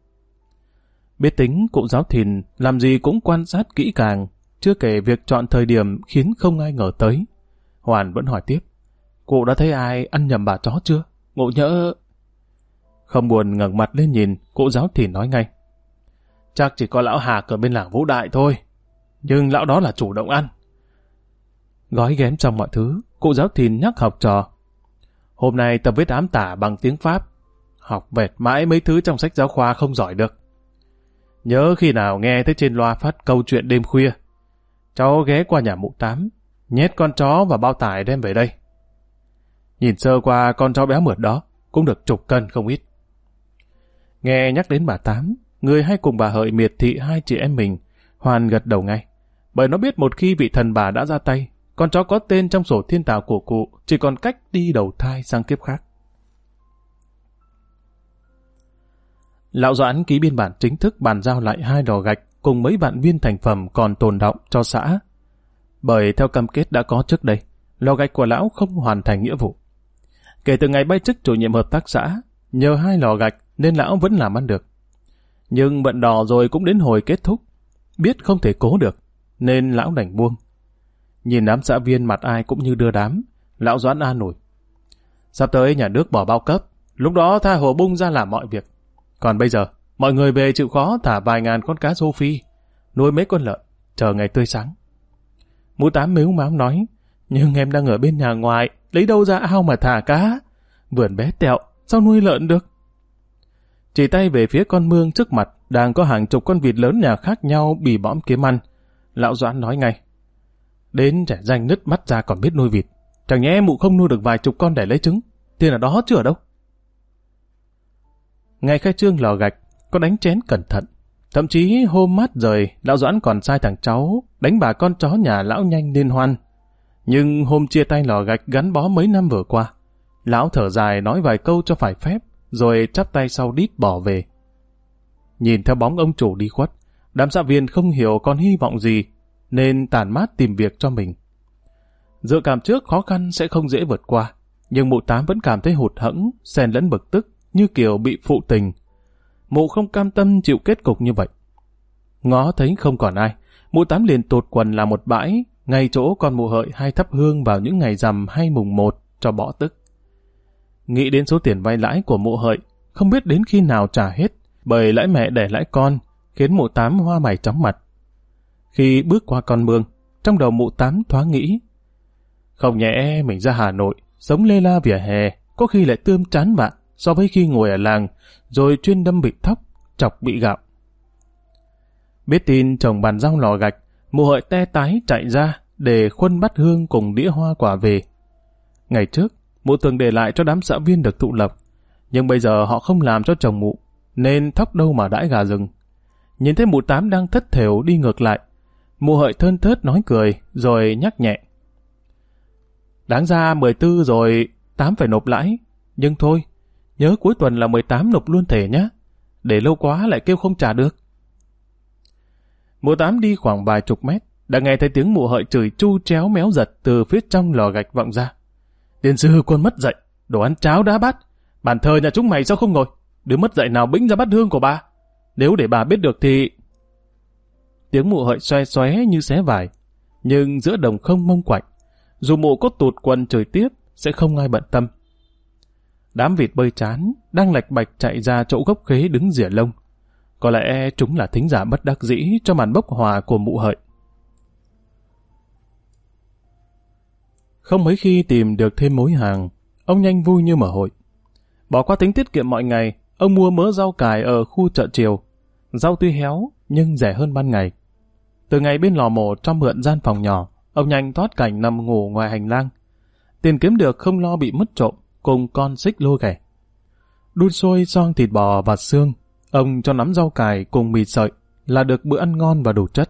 Biết tính cụ giáo thìn làm gì cũng quan sát kỹ càng, chưa kể việc chọn thời điểm khiến không ai ngờ tới. Hoàn vẫn hỏi tiếp, cụ đã thấy ai ăn nhầm bà chó chưa? Ngộ nhỡ... Không buồn ngẩng mặt lên nhìn, cụ giáo thìn nói ngay, chắc chỉ có lão Hạc ở bên làng Vũ Đại thôi, nhưng lão đó là chủ động ăn. Gói ghém trong mọi thứ, cụ giáo thìn nhắc học trò, hôm nay tập viết ám tả bằng tiếng Pháp, học vẹt mãi mấy thứ trong sách giáo khoa không giỏi được. Nhớ khi nào nghe thấy trên loa phát câu chuyện đêm khuya, cháu ghé qua nhà mụ Tám, nhét con chó vào bao tải đem về đây. Nhìn sơ qua con chó béo mượt đó, cũng được chục cân không ít. Nghe nhắc đến bà Tám, người hay cùng bà Hợi miệt thị 2 chị em mình, Hoàn gật đầu ngay, bởi nó biết một khi vị thần bà đã ra tay, con chó có tên trong sổ thiên tào của cụ chỉ còn cách đi đầu thai sang kiếp khác. Lão Doãn ký biên bản chính thức bàn giao lại 2 lò gạch cùng mấy vạn viên thành phẩm còn tồn đọng cho xã. Bởi theo cam kết đã có trước đây, lò gạch của lão không hoàn thành nghĩa vụ. Kể từ ngày bay chức chủ nhiệm hợp tác xã, Nhờ 2 lò gạch nên lão vẫn làm ăn được. Nhưng bận đò rồi cũng đến hồi kết thúc. Biết không thể cố được, nên lão đành buông. Nhìn đám xã viên mặt ai cũng như đưa đám, lão Doãn an ủi. Sắp tới nhà nước bỏ bao cấp, lúc đó tha hồ bung ra làm mọi việc. Còn bây giờ, mọi người về chịu khó thả vài ngàn con cá rô phi, nuôi mấy con lợn, chờ ngày tươi sáng. Mụ Tám mếu máo nói, nhưng em đang ở bên nhà ngoài, lấy đâu ra ao mà thả cá? Vườn bé tẹo, sao nuôi lợn được? Chỉ tay về phía con mương trước mặt, đang có hàng chục con vịt lớn nhà khác nhau bì bõm kiếm ăn. Lão Doãn nói ngay, đến trẻ danh nứt mắt ra còn biết nuôi vịt. Chẳng nhẽ mụ không nuôi được vài chục con để lấy trứng, tiền ở đó chứ ở đâu. Ngày khai trương lò gạch, có đánh chén cẩn thận. Thậm chí hôm mát rời, lão Doãn còn sai thằng cháu đánh bà con chó nhà lão Nhanh liên hoan. Nhưng hôm chia tay lò gạch gắn bó mấy năm vừa qua, lão thở dài nói vài câu cho phải phép, rồi chắp tay sau đít bỏ về. Nhìn theo bóng ông chủ đi khuất, đám xã viên không hiểu còn hy vọng gì, nên tản mát tìm việc cho mình. Dự cảm trước khó khăn sẽ không dễ vượt qua, nhưng mụ Tám vẫn cảm thấy hụt hẫng, xen lẫn bực tức, như kiểu bị phụ tình. Mụ không cam tâm chịu kết cục như vậy. Ngó thấy không còn ai, mụ Tám liền tụt quần làm một bãi, ngay chỗ con mụ Hợi hay thắp hương vào những ngày rằm hay mùng 1 cho bỏ tức. Nghĩ đến số tiền vay lãi của mụ Hợi, không biết đến khi nào trả hết, bởi lãi mẹ đẻ lãi con, khiến mụ Tám hoa mày chóng mặt. Khi bước qua con mương, trong đầu mụ Tám thoáng nghĩ, không nhẽ mình ra Hà Nội, sống lê la vỉa hè, có khi lại tươm chán bạn so với khi ngồi ở làng, rồi chuyên đâm bịt thóc, chọc bị gạo. Biết tin chồng bàn giao lò gạch, mụ Hợi te tái chạy ra để khuân bát hương cùng đĩa hoa quả về. Ngày trước, mụ từng để lại cho đám xã viên được thụ lộc, nhưng bây giờ họ không làm cho chồng mụ, nên thóc đâu mà đãi gà rừng. Nhìn thấy mụ Tám đang thất thểu đi ngược lại, mụ Hợi thơn thớt nói cười, rồi nhắc nhẹ. Đáng ra 14 rồi, 8 phải nộp lãi, nhưng thôi, nhớ cuối tuần là 18 nộp luôn thể nhé, để lâu quá lại kêu không trả được. Mụ Tám đi khoảng vài chục mét, đã nghe thấy tiếng mụ Hợi chửi chu chéo méo giật từ phía trong lò gạch vọng ra. Tiền sư con mất dạy, đồ ăn cháo đá bát, bàn thờ nhà chúng mày sao không ngồi? Đứa mất dạy nào bĩnh ra bát hương của bà? Nếu để bà biết được thì... Tiếng mụ Hợi xoe xoé như xé vải, nhưng giữa đồng không mông quạnh, dù mụ có tụt quần chửi tiếp, sẽ không ai bận tâm. Đám vịt bơi chán, đang lạch bạch chạy ra chỗ gốc khế đứng rỉa lông. Có lẽ chúng là thính giả bất đắc dĩ cho màn bốc hòa của mụ Hợi. Không mấy khi tìm được thêm mối hàng, ông Nhanh vui như mở hội. Bỏ qua tính tiết kiệm mọi ngày, ông mua mớ rau cải ở khu chợ chiều. Rau tuy héo, nhưng rẻ hơn ban ngày. Từ ngày bên lò mổ cho mượn gian phòng nhỏ, ông Nhanh thoát cảnh nằm ngủ ngoài hành lang. Tiền kiếm được không lo bị mất trộm, cùng con xích lô ghẻ. Đun sôi xoong thịt bò và xương, ông cho nắm rau cải cùng mì sợi là được bữa ăn ngon và đủ chất.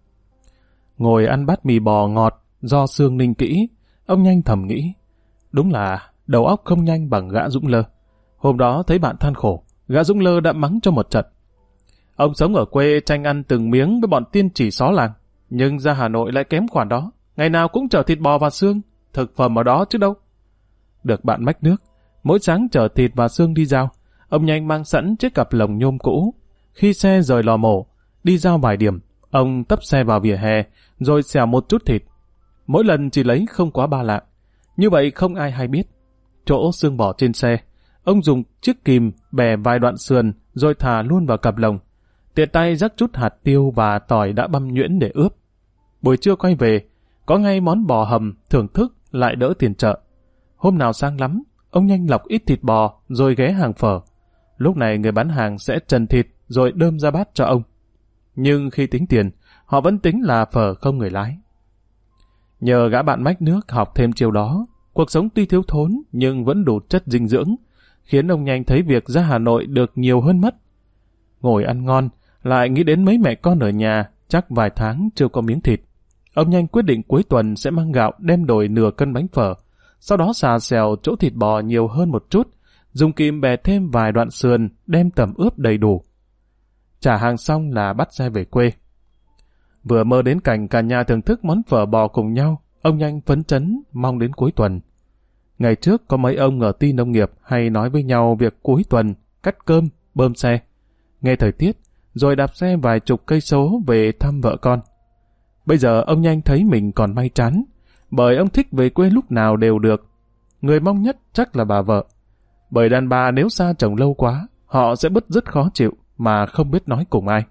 Ngồi ăn bát mì bò ngọt do xương ninh kỹ, ông Nhanh thầm nghĩ, đúng là đầu óc không nhanh bằng gã Dũng Lơ. Hôm đó thấy bạn than khổ, gã Dũng Lơ đã mắng cho một trận. Ông sống ở quê tranh ăn từng miếng với bọn tiên chỉ xó làng, nhưng ra Hà Nội lại kém khoản đó, ngày nào cũng chở thịt bò và xương, thực phẩm ở đó chứ đâu. Được bạn mách nước, mỗi sáng chở thịt và xương đi giao, ông Nhanh mang sẵn chiếc cặp lồng nhôm cũ. Khi xe rời lò mổ, đi giao vài điểm, ông tấp xe vào vỉa hè, rồi xẻo một chút thịt. Mỗi lần chỉ lấy không quá 3 lạng, như vậy không ai hay biết. Chỗ xương bò trên xe, ông dùng chiếc kìm bè vài đoạn sườn, rồi thả luôn vào cặp lồng. Tiện tay rắc chút hạt tiêu và tỏi đã băm nhuyễn để ướp. Buổi trưa quay về, có ngay món bò hầm, thưởng thức lại đỡ tiền chợ. Hôm nào sang lắm, ông Nhanh lọc ít thịt bò rồi ghé hàng phở. Lúc này người bán hàng sẽ trần thịt rồi đơm ra bát cho ông. Nhưng khi tính tiền, họ vẫn tính là phở không người lái. Nhờ gã bạn mách nước học thêm chiều đó, cuộc sống tuy thiếu thốn nhưng vẫn đủ chất dinh dưỡng, khiến ông Nhanh thấy việc ra Hà Nội được nhiều hơn mất. Ngồi ăn ngon, lại nghĩ đến mấy mẹ con ở nhà, chắc vài tháng chưa có miếng thịt. Ông Nhanh quyết định cuối tuần sẽ mang gạo đem đổi nửa cân bánh phở, sau đó xà xèo chỗ thịt bò nhiều hơn một chút, dùng kìm bè thêm vài đoạn sườn, đem tẩm ướp đầy đủ. Trả hàng xong là bắt xe về quê. Vừa mơ đến cảnh cả nhà thưởng thức món phở bò cùng nhau, ông Nhanh phấn chấn mong đến cuối tuần. Ngày trước có mấy ông ở ty nông nghiệp hay nói với nhau việc cuối tuần cắt cơm, bơm xe, nghe thời tiết, rồi đạp xe vài chục cây số về thăm vợ con. Bây giờ ông Nhanh thấy mình còn may chán, bởi ông thích về quê lúc nào đều được. Người mong nhất chắc là bà vợ, bởi đàn bà nếu xa chồng lâu quá, họ sẽ bứt rứt khó chịu mà không biết nói cùng ai.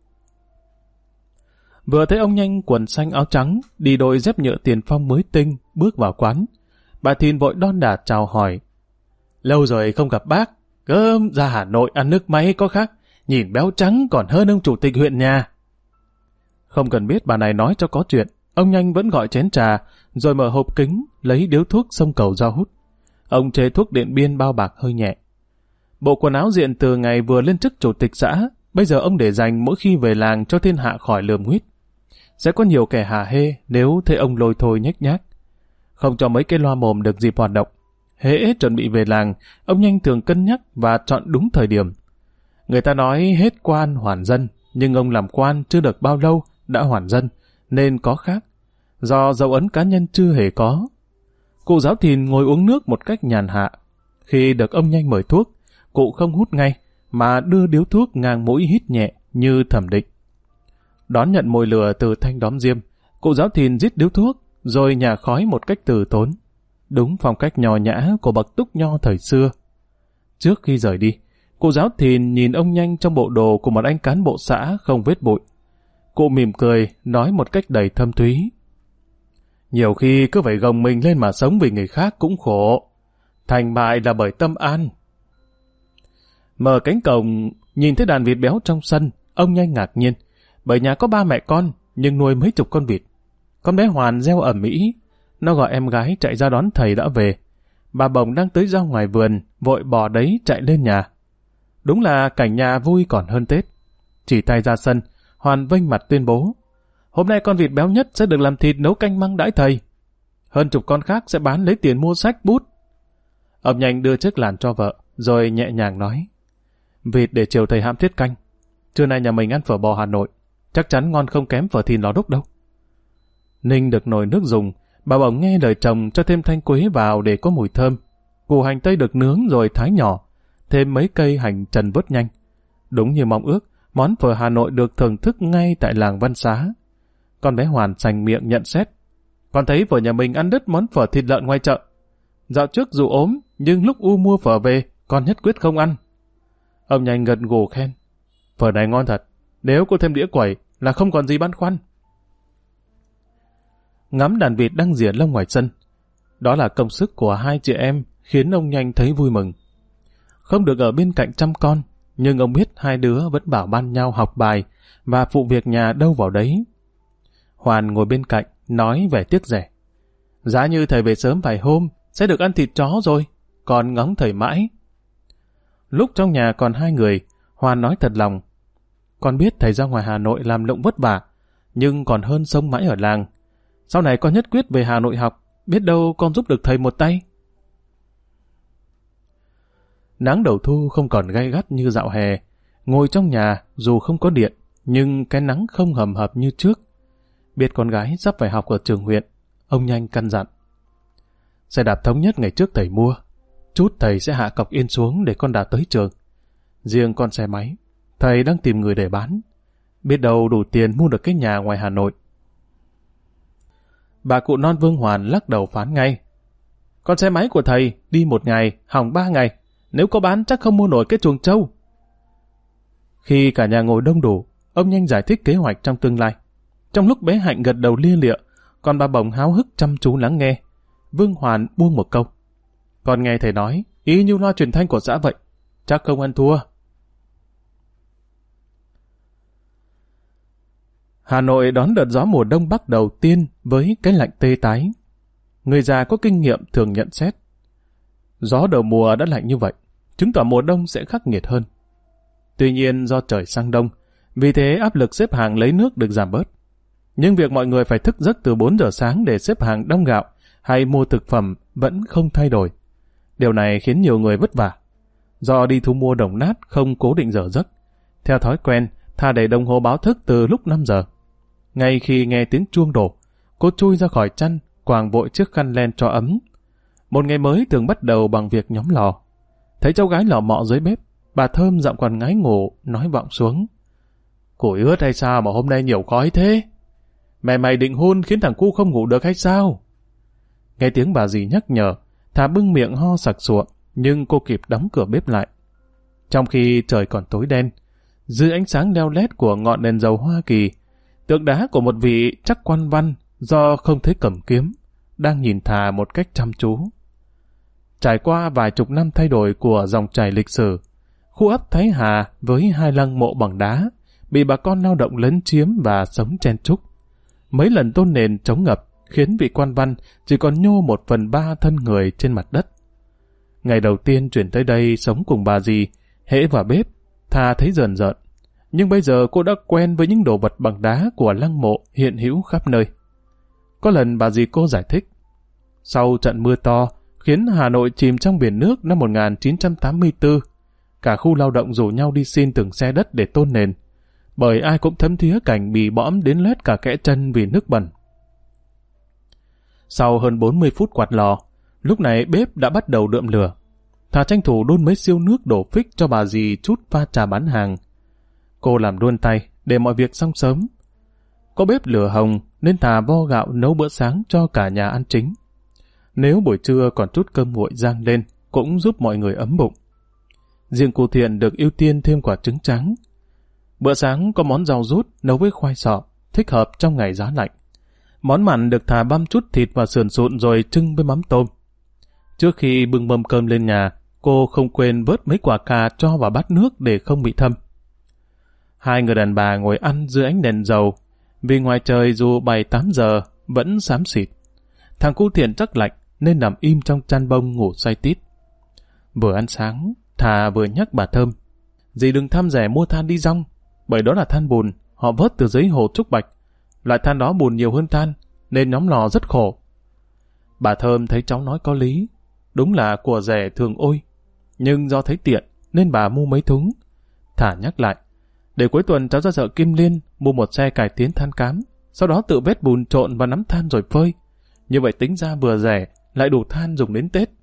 Vừa thấy ông Nhanh quần xanh áo trắng, đi đôi dép nhựa Tiền Phong mới tinh, bước vào quán, bà Thìn vội đon đả chào hỏi. Lâu rồi không gặp bác, gớm ra Hà Nội ăn nước máy có khác, nhìn béo trắng còn hơn ông chủ tịch huyện nhà. Không cần biết bà này nói cho có chuyện, ông Nhanh vẫn gọi chén trà, rồi mở hộp kính, lấy điếu thuốc xông cầu ra hút. Ông chê thuốc Điện Biên bao bạc hơi nhẹ. Bộ quần áo diện từ ngày vừa lên chức chủ tịch xã, bây giờ ông để dành mỗi khi về làng cho thiên hạ khỏi lườm huýt. Sẽ có nhiều kẻ hả hê nếu thấy ông lôi thôi nhếch nhác. Không cho mấy cái loa mồm được dịp hoạt động. Hễ chuẩn bị về làng, ông Nhanh thường cân nhắc và chọn đúng thời điểm. Người ta nói hết quan hoàn dân, nhưng ông làm quan chưa được bao lâu đã hoàn dân, nên có khác. Do dấu ấn cá nhân chưa hề có. Cụ Giáo Thìn ngồi uống nước một cách nhàn hạ. Khi được ông Nhanh mời thuốc, cụ không hút ngay, mà đưa điếu thuốc ngang mũi hít nhẹ như thẩm định. Đón nhận mồi lửa từ thanh đóm diêm, cụ Giáo Thìn rít điếu thuốc, rồi nhả khói một cách từ tốn. Đúng phong cách nho nhã của bậc túc nho thời xưa. Trước khi rời đi, cụ Giáo Thìn nhìn ông Nhanh trong bộ đồ của một anh cán bộ xã không vết bụi. Cụ mỉm cười, nói một cách đầy thâm thúy. Nhiều khi cứ phải gồng mình lên mà sống vì người khác cũng khổ. Thành bại là bởi tâm an. Mở cánh cổng, nhìn thấy đàn vịt béo trong sân, ông Nhanh ngạc nhiên. Bởi nhà có 3 mẹ con, nhưng nuôi mấy chục con vịt. Con bé Hoàn reo ầm ĩ, nó gọi em gái chạy ra đón thầy đã về. Bà Bồng đang tới ra ngoài vườn, vội bỏ đấy chạy lên nhà. Đúng là cảnh nhà vui còn hơn Tết. Chỉ tay ra sân, Hoàn vênh mặt tuyên bố. Hôm nay con vịt béo nhất sẽ được làm thịt nấu canh măng đãi thầy. Hơn chục con khác sẽ bán lấy tiền mua sách bút. Ông Nhanh đưa chiếc làn cho vợ, rồi nhẹ nhàng nói. Vịt để chiều thầy hãm tiết canh. Trưa nay nhà mình ăn phở bò Hà Nội, chắc chắn ngon không kém phở thìn lò đúc đâu. Ninh được nồi nước dùng, bà Bồng nghe lời chồng cho thêm thanh quế vào để có mùi thơm. Củ hành tây được nướng rồi thái nhỏ, thêm mấy cây hành trần vớt nhanh. Đúng như mong ước, món phở Hà Nội được thưởng thức ngay tại làng Văn Xá. Con bé Hoàn sành miệng nhận xét. Con thấy vợ nhà mình ăn đứt món phở thịt lợn ngoài chợ. Dạo trước dù ốm, nhưng lúc U mua phở về, con nhất quyết không ăn. Ông Nhanh gật gù khen. Phở này ngon thật, nếu có thêm đĩa quẩy là không còn gì băn khoăn. Ngắm đàn vịt đang rỉa lông ngoài sân. Đó là công sức của 2 chị em khiến ông Nhanh thấy vui mừng. Không được ở bên cạnh chăm con, nhưng ông biết 2 đứa vẫn bảo ban nhau học bài và phụ việc nhà đâu vào đấy. Hoàn ngồi bên cạnh, nói vẻ tiếc rẻ. Giá như thầy về sớm vài hôm, sẽ được ăn thịt chó rồi, còn ngóng thầy mãi. Lúc trong nhà còn 2 người, Hoàn nói thật lòng. Con biết thầy ra ngoài Hà Nội làm lụng vất vả, nhưng còn hơn sống mãi ở làng. Sau này con nhất quyết về Hà Nội học, biết đâu con giúp được thầy một tay. Nắng đầu thu không còn gay gắt như dạo hè. Ngồi trong nhà dù không có điện, nhưng cái nắng không hầm hập như trước. Biết con gái sắp phải học ở trường huyện, ông Nhanh căn dặn. Xe đạp thống nhất ngày trước thầy mua. Chút thầy sẽ hạ cọc yên xuống để con đạp tới trường. Riêng con xe máy, thầy đang tìm người để bán. Biết đâu đủ tiền mua được cái nhà ngoài Hà Nội. Bà cụ non Vương Hoàn lắc đầu phán ngay. Con xe máy của thầy đi 1 ngày, hỏng 3 ngày. Nếu có bán chắc không mua nổi cái chuồng trâu. Khi cả nhà ngồi đông đủ, ông Nhanh giải thích kế hoạch trong tương lai. Trong lúc bé Hạnh gật đầu lia lịa, còn bà Bồng háo hức chăm chú lắng nghe. Vương Hoàn buông một câu. Con nghe thầy nói, y như loa truyền thanh của xã vậy. Chắc không ăn thua. Hà Nội đón đợt gió mùa đông bắc đầu tiên với cái lạnh tê tái. Người già có kinh nghiệm thường nhận xét. Gió đầu mùa đã lạnh như vậy, chứng tỏ mùa đông sẽ khắc nghiệt hơn. Tuy nhiên do trời sang đông, vì thế áp lực xếp hàng lấy nước được giảm bớt. Nhưng việc mọi người phải thức giấc từ 4 giờ sáng để xếp hàng đong gạo hay mua thực phẩm vẫn không thay đổi. Điều này khiến nhiều người vất vả. Do đi thu mua đồng nát không cố định giờ giấc, theo thói quen thà để đồng hồ báo thức từ lúc 5 giờ. Ngay khi nghe tiếng chuông đổ, cô chui ra khỏi chăn, quàng vội chiếc khăn len cho ấm. Một ngày mới thường bắt đầu bằng việc nhóm lò. Thấy cháu gái lò mọ dưới bếp, bà Thơm giọng còn ngái ngủ, nói vọng xuống. Củi ướt hay sao mà hôm nay nhiều khói thế? Mày định hôn khiến thằng cu không ngủ được hay sao? Nghe tiếng bà dì nhắc nhở, Thà bưng miệng ho sặc sụa, nhưng cô kịp đóng cửa bếp lại. Trong khi trời còn tối đen, dưới ánh sáng leo lét của ngọn đèn dầu Hoa Kỳ, tượng đá của một vị chắc quan văn do không thấy cầm kiếm, đang nhìn Thà một cách chăm chú. Trải qua vài chục năm thay đổi của dòng chảy lịch sử, khu ấp Thái Hà với 2 lăng mộ bằng đá bị bà con lao động lấn chiếm và sống chen chúc. Mấy lần tôn nền chống ngập khiến vị quan văn chỉ còn nhô 1/3 thân người trên mặt đất. Ngày đầu tiên chuyển tới đây sống cùng bà dì, hễ vào bếp, Thà thấy rờn rợn. Nhưng bây giờ cô đã quen với những đồ vật bằng đá của lăng mộ hiện hữu khắp nơi. Có lần bà dì cô giải thích, sau trận mưa to khiến Hà Nội chìm trong biển nước năm 1984, cả khu lao động rủ nhau đi xin từng xe đất để tôn nền, bởi ai cũng thấm thía cảnh bị bõm đến loét cả kẽ chân vì nước bẩn. Sau hơn 40 phút quạt lò, lúc này bếp đã bắt đầu đượm lửa. Thà tranh thủ đun mấy siêu nước đổ phích cho bà dì chút pha trà bán hàng. Cô làm luôn tay để mọi việc xong sớm. Có bếp lửa hồng nên Thà vo gạo nấu bữa sáng cho cả nhà ăn chính. Nếu buổi trưa còn chút cơm nguội rang lên, cũng giúp mọi người ấm bụng. Riêng cô Thiện được ưu tiên thêm quả trứng trắng. Bữa sáng có món rau rút nấu với khoai sọ, thích hợp trong ngày giá lạnh. Món mặn được Thà băm chút thịt và sườn sụn rồi trưng với mắm tôm. Trước khi bưng mâm cơm lên nhà, cô không quên vớt mấy quả cà cho vào bát nước để không bị thâm. Hai người đàn bà ngồi ăn dưới ánh đèn dầu, vì ngoài trời dù 7-8 giờ vẫn xám xịt. Thằng cu Thiện chắc lạnh nên nằm im trong chăn bông ngủ say tít. Vừa ăn sáng, Thà vừa nhắc bà Thơm, dì đừng tham rẻ mua than đi rong, bởi đó là than bùn họ vớt từ dưới hồ Trúc Bạch. Loại than đó bùn nhiều hơn than, nên nhóm lò rất khổ. Bà Thơm thấy cháu nói có lý, đúng là của rẻ thường ôi, nhưng do thấy tiện nên bà mua mấy thúng. Thà nhắc lại, để cuối tuần cháu ra chợ Kim Liên mua một xe cải tiến than cám, sau đó tự vét bùn trộn và nắm than rồi phơi. Như vậy tính ra vừa rẻ, lại đủ than dùng đến Tết.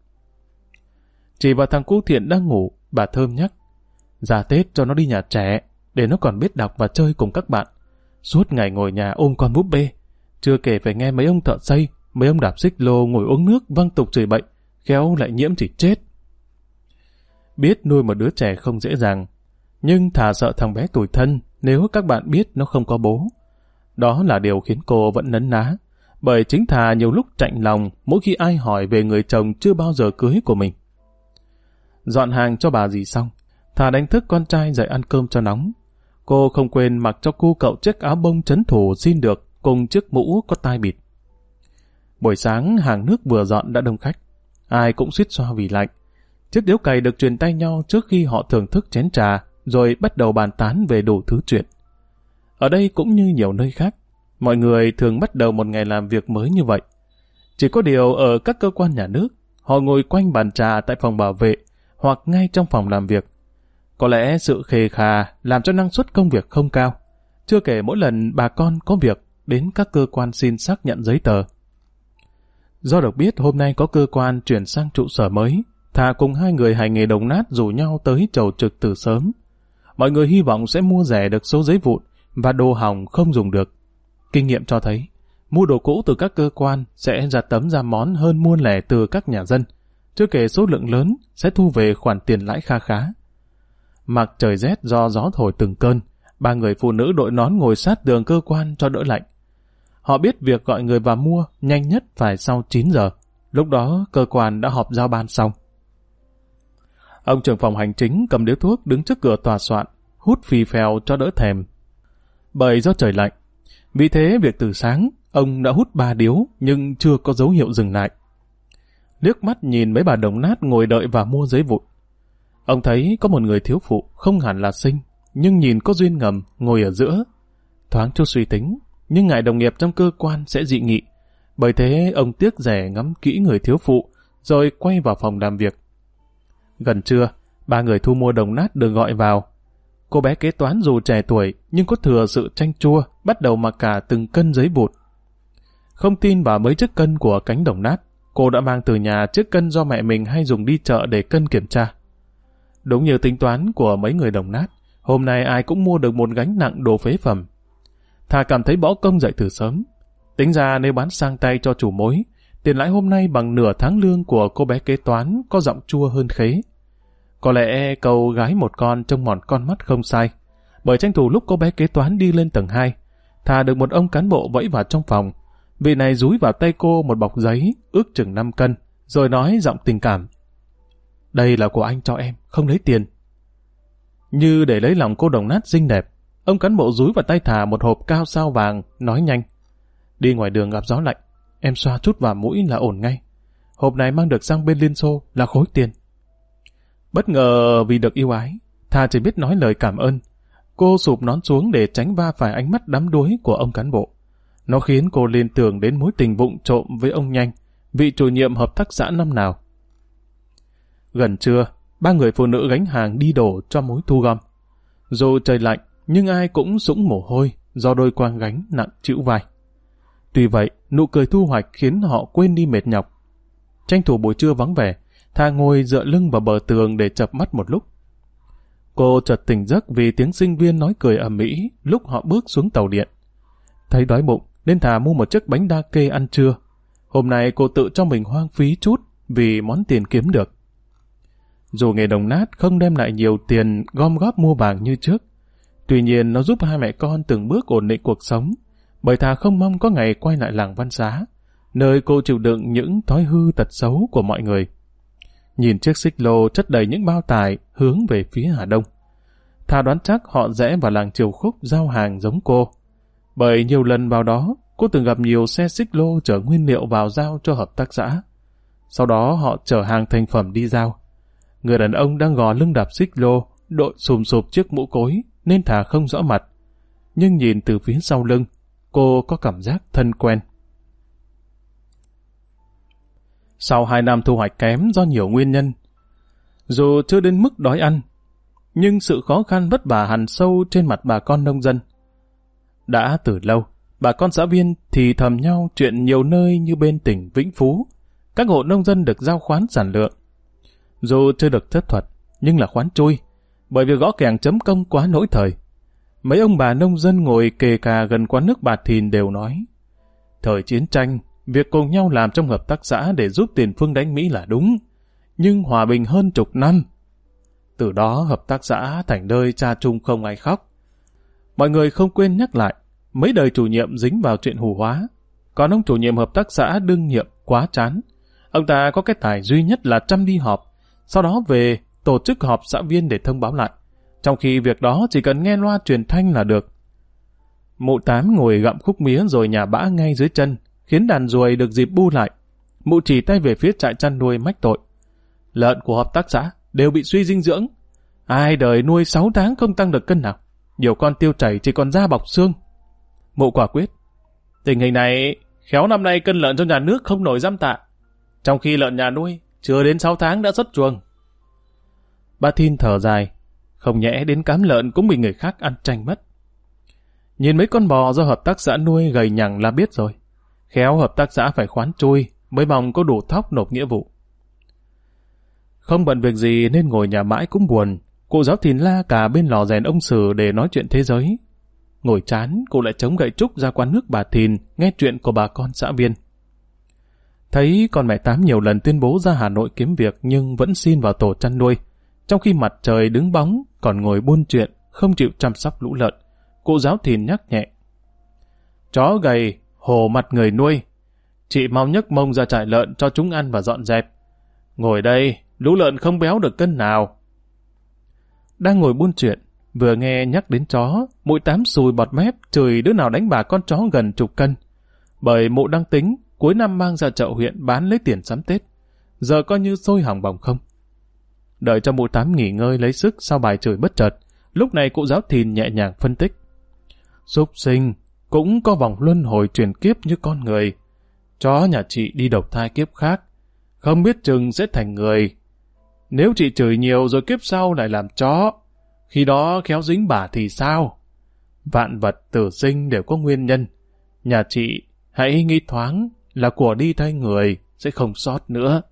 Chị và thằng cu Thiện đang ngủ, bà Thơm nhắc, ra Tết cho nó đi nhà trẻ, để nó còn biết đọc và chơi cùng các bạn. Suốt ngày ngồi nhà ôm con búp bê, chưa kể phải nghe mấy ông thợ xây, mấy ông đạp xích lô ngồi uống nước văng tục chửi bậy, khéo lại nhiễm thì chết. Biết nuôi một đứa trẻ không dễ dàng, nhưng Thà sợ thằng bé tủi thân nếu các bạn biết nó không có bố. Đó là điều khiến cô vẫn nấn ná, bởi chính Thà nhiều lúc chạnh lòng mỗi khi ai hỏi về người chồng chưa bao giờ cưới của mình. Dọn hàng cho bà dì xong, Thà đánh thức con trai dậy ăn cơm cho nóng. Cô không quên mặc cho cu cậu chiếc áo bông trấn thủ xin được cùng chiếc mũ có tai bịt. Buổi sáng hàng nước vừa dọn đã đông khách, ai cũng suýt xoa vì lạnh. Chiếc điếu cày được truyền tay nhau trước khi họ thưởng thức chén trà, rồi bắt đầu bàn tán về đủ thứ chuyện. Ở đây cũng như nhiều nơi khác, mọi người thường bắt đầu một ngày làm việc mới như vậy. Chỉ có điều ở các cơ quan nhà nước, họ ngồi quanh bàn trà tại phòng bảo vệ hoặc ngay trong phòng làm việc. Có lẽ sự khề khà làm cho năng suất công việc không cao, chưa kể mỗi lần bà con có việc đến các cơ quan xin xác nhận giấy tờ. Do được biết hôm nay có cơ quan chuyển sang trụ sở mới, Thà cùng hai người hành nghề đồng nát rủ nhau tới chầu trực từ sớm. Mọi người hy vọng sẽ mua rẻ được số giấy vụn và đồ hỏng không dùng được. Kinh nghiệm cho thấy, mua đồ cũ từ các cơ quan sẽ ra tấm ra món hơn mua lẻ từ các nhà dân, chưa kể số lượng lớn sẽ thu về khoản tiền lãi kha khá. Mặc trời rét do gió thổi từng cơn, ba người phụ nữ đội nón ngồi sát tường cơ quan cho đỡ lạnh. Họ biết việc gọi người vào mua nhanh nhất phải sau 9 giờ. Lúc đó cơ quan đã họp giao ban xong. Ông trưởng phòng hành chính cầm điếu thuốc đứng trước cửa tòa soạn, hút phì phèo cho đỡ thèm. Bởi do trời lạnh, vì thế việc từ sáng ông đã hút 3 điếu nhưng chưa có dấu hiệu dừng lại. Liếc mắt nhìn mấy bà đồng nát ngồi đợi và mua giấy vụn. Ông thấy có một người thiếu phụ không hẳn là xinh, nhưng nhìn có duyên ngầm ngồi ở giữa. Thoáng chút suy tính, nhưng ngại đồng nghiệp trong cơ quan sẽ dị nghị. Bởi thế ông tiếc rẻ ngắm kỹ người thiếu phụ, rồi quay vào phòng làm việc. Gần trưa, ba người thu mua đồng nát được gọi vào. Cô bé kế toán dù trẻ tuổi nhưng có thừa sự chanh chua, bắt đầu mặc cả từng cân giấy vụn. Không tin vào mấy chiếc cân của cánh đồng nát, cô đã mang từ nhà chiếc cân do mẹ mình hay dùng đi chợ để cân kiểm tra. Đúng như tính toán của mấy người Đồng Nát, hôm nay ai cũng mua được một gánh nặng đồ phế phẩm. Thà cảm thấy bỏ công dậy từ sớm. Tính ra nếu bán sang tay cho chủ mối, tiền lãi hôm nay bằng nửa tháng lương của cô bé kế toán có giọng chua hơn khế. Có lẽ câu gái một con trông mòn con mắt không sai, bởi tranh thủ lúc cô bé kế toán đi lên tầng 2, Thà được một ông cán bộ vẫy vào trong phòng. Vị này dúi vào tay cô một bọc giấy, ước chừng 5 cân, rồi nói giọng tình cảm. Đây là của anh cho em, không lấy tiền. Như để lấy lòng cô Đồng Nát xinh đẹp, ông cán bộ dúi vào tay Thà một hộp cao sao vàng, nói nhanh. Đi ngoài đường gặp gió lạnh, em xoa chút vào mũi là ổn ngay. Hộp này mang được sang bên Liên Xô là khối tiền. Bất ngờ vì được yêu ái, Thà chỉ biết nói lời cảm ơn. Cô sụp nón xuống để tránh va phải ánh mắt đắm đuối của ông cán bộ. Nó khiến cô liên tưởng đến mối tình vụng trộm với ông Nhanh, vị chủ nhiệm hợp tác xã năm nào. Gần trưa, 3 người phụ nữ gánh hàng đi đổ cho mối thu gom. Dù trời lạnh, nhưng ai cũng sũng mồ hôi do đôi quang gánh nặng trĩu vai. Tuy vậy, nụ cười thu hoạch khiến họ quên đi mệt nhọc. Tranh thủ buổi trưa vắng vẻ, Thà ngồi dựa lưng vào bờ tường để chợp mắt một lúc. Cô chợt tỉnh giấc vì tiếng sinh viên nói cười ầm ĩ lúc họ bước xuống tàu điện. Thấy đói bụng nên Thà mua một chiếc bánh đa kê ăn trưa. Hôm nay cô tự cho mình hoang phí chút vì món tiền kiếm được. Dù nghề đồng nát không đem lại nhiều tiền gom góp mua vàng như trước, tuy nhiên nó giúp hai mẹ con từng bước ổn định cuộc sống, bởi Thà không mong có ngày quay lại làng Văn Xá, nơi cô chịu đựng những thói hư tật xấu của mọi người. Nhìn chiếc xích lô chất đầy những bao tải hướng về phía Hà Đông, Thà đoán chắc họ rẽ vào làng Triều Khúc giao hàng giống cô. Bởi nhiều lần vào đó, cô từng gặp nhiều xe xích lô chở nguyên liệu vào giao cho hợp tác xã. Sau đó họ chở hàng thành phẩm đi giao. Người đàn ông đang gò lưng đạp xích lô, đội sùm sụp chiếc mũ cối, nên Thà không rõ mặt. Nhưng nhìn từ phía sau lưng, cô có cảm giác thân quen. Sau 2 năm thu hoạch kém do nhiều nguyên nhân, dù chưa đến mức đói ăn, nhưng sự khó khăn vất vả hằn sâu trên mặt bà con nông dân. Đã từ lâu, bà con xã viên thì thầm nhau chuyện nhiều nơi như bên tỉnh Vĩnh Phú, các hộ nông dân được giao khoán sản lượng. Dù chưa được chấp thuận, nhưng là khoán chui, bởi việc gõ kèng chấm công quá lỗi thời. Mấy ông bà nông dân ngồi kề cà gần quán nước Bà Thìn đều nói, thời chiến tranh, việc cùng nhau làm trong hợp tác xã để giúp tiền phương đánh Mỹ là đúng, nhưng hòa bình hơn chục năm. Từ đó hợp tác xã thành nơi cha chung không ai khóc. Mọi người không quên nhắc lại, mấy đời chủ nhiệm dính vào chuyện hủ hóa, còn ông chủ nhiệm hợp tác xã đương nhiệm quá chán. Ông ta có cái tài duy nhất là chăm đi họp, sau đó về tổ chức họp xã viên để thông báo lại, trong khi việc đó chỉ cần nghe loa truyền thanh là được. Mụ Tám ngồi gặm khúc mía rồi nhả bã ngay dưới chân, khiến đàn ruồi được dịp bu lại. Mụ chỉ tay về phía trại chăn nuôi mách tội. Lợn của hợp tác xã đều bị suy dinh dưỡng. Ai đời nuôi 6 tháng không tăng được cân nào. Nhiều con tiêu chảy chỉ còn da bọc xương. Mụ quả quyết. Tình hình này, khéo năm nay cân lợn trong nhà nước không nổi 5 tạ. Trong khi lợn nhà nuôi, chưa đến 6 tháng đã xuất chuồng. Bà Thìn thở dài. Không nhẽ đến cám lợn cũng bị người khác ăn tranh mất. Nhìn mấy con bò do hợp tác xã nuôi gầy nhằng là biết rồi. Khéo hợp tác xã phải khoán chui mới mong có đủ thóc nộp nghĩa vụ. Không bận việc gì nên ngồi nhà mãi cũng buồn. Cụ giáo Thìn la cả bên lò rèn ông Sử để nói chuyện thế giới. Ngồi chán, cụ lại chống gậy trúc ra quán nước Bà Thìn nghe chuyện của bà con xã viên. Thấy con mẹ Tám nhiều lần tuyên bố ra Hà Nội kiếm việc nhưng vẫn xin vào tổ chăn nuôi, trong khi mặt trời đứng bóng còn ngồi buôn chuyện không chịu chăm sóc lũ lợn. Cụ giáo Thìn nhắc nhẹ. Chó gầy, hổ mặt người nuôi. Chị mau nhấc mông ra trại lợn cho chúng ăn và dọn dẹp. Ngồi đây, lũ lợn không béo được cân nào. Đang ngồi buôn chuyện, vừa nghe nhắc đến chó, mụ Tám sùi bọt mép chửi đứa nào đánh bà con chó gần chục cân. Bởi mụ đang tính cuối năm mang ra chợ huyện bán lấy tiền sắm Tết. Giờ coi như sôi hỏng bỏng không. Đợi cho mụ Tám nghỉ ngơi lấy sức sau bài chửi bất chợt, lúc này cụ giáo Thìn nhẹ nhàng phân tích. Súc sinh cũng có vòng luân hồi chuyển kiếp như con người. Chó nhà chị đi đầu thai kiếp khác, không biết chừng sẽ thành người. Nếu chị chửi nhiều rồi kiếp sau lại làm chó, khi đó khéo dính bà thì sao? Vạn vật tử sinh đều có nguyên nhân. Nhà chị hãy nghĩ thoáng là của đi thay người, sẽ không sót nữa.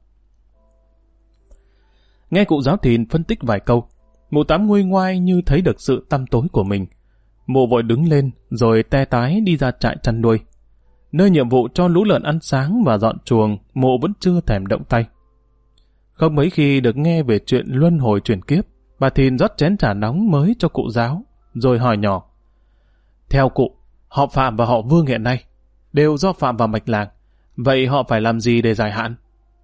Nghe cụ giáo thìn phân tích vài câu, mụ Tám nguôi ngoai như thấy được sự tăm tối của mình. Mụ vội đứng lên rồi te tái đi ra trại chăn nuôi. Nơi nhiệm vụ cho lũ lợn ăn sáng và dọn chuồng, mụ vẫn chưa thèm động tay. Không mấy khi được nghe về chuyện luân hồi chuyển kiếp, bà Thìn rót chén trà nóng mới cho cụ giáo, rồi hỏi nhỏ. Theo cụ, họ Phạm và họ Vương hiện nay đều do phạm vào mạch làng, vậy họ phải làm gì để giải hạn?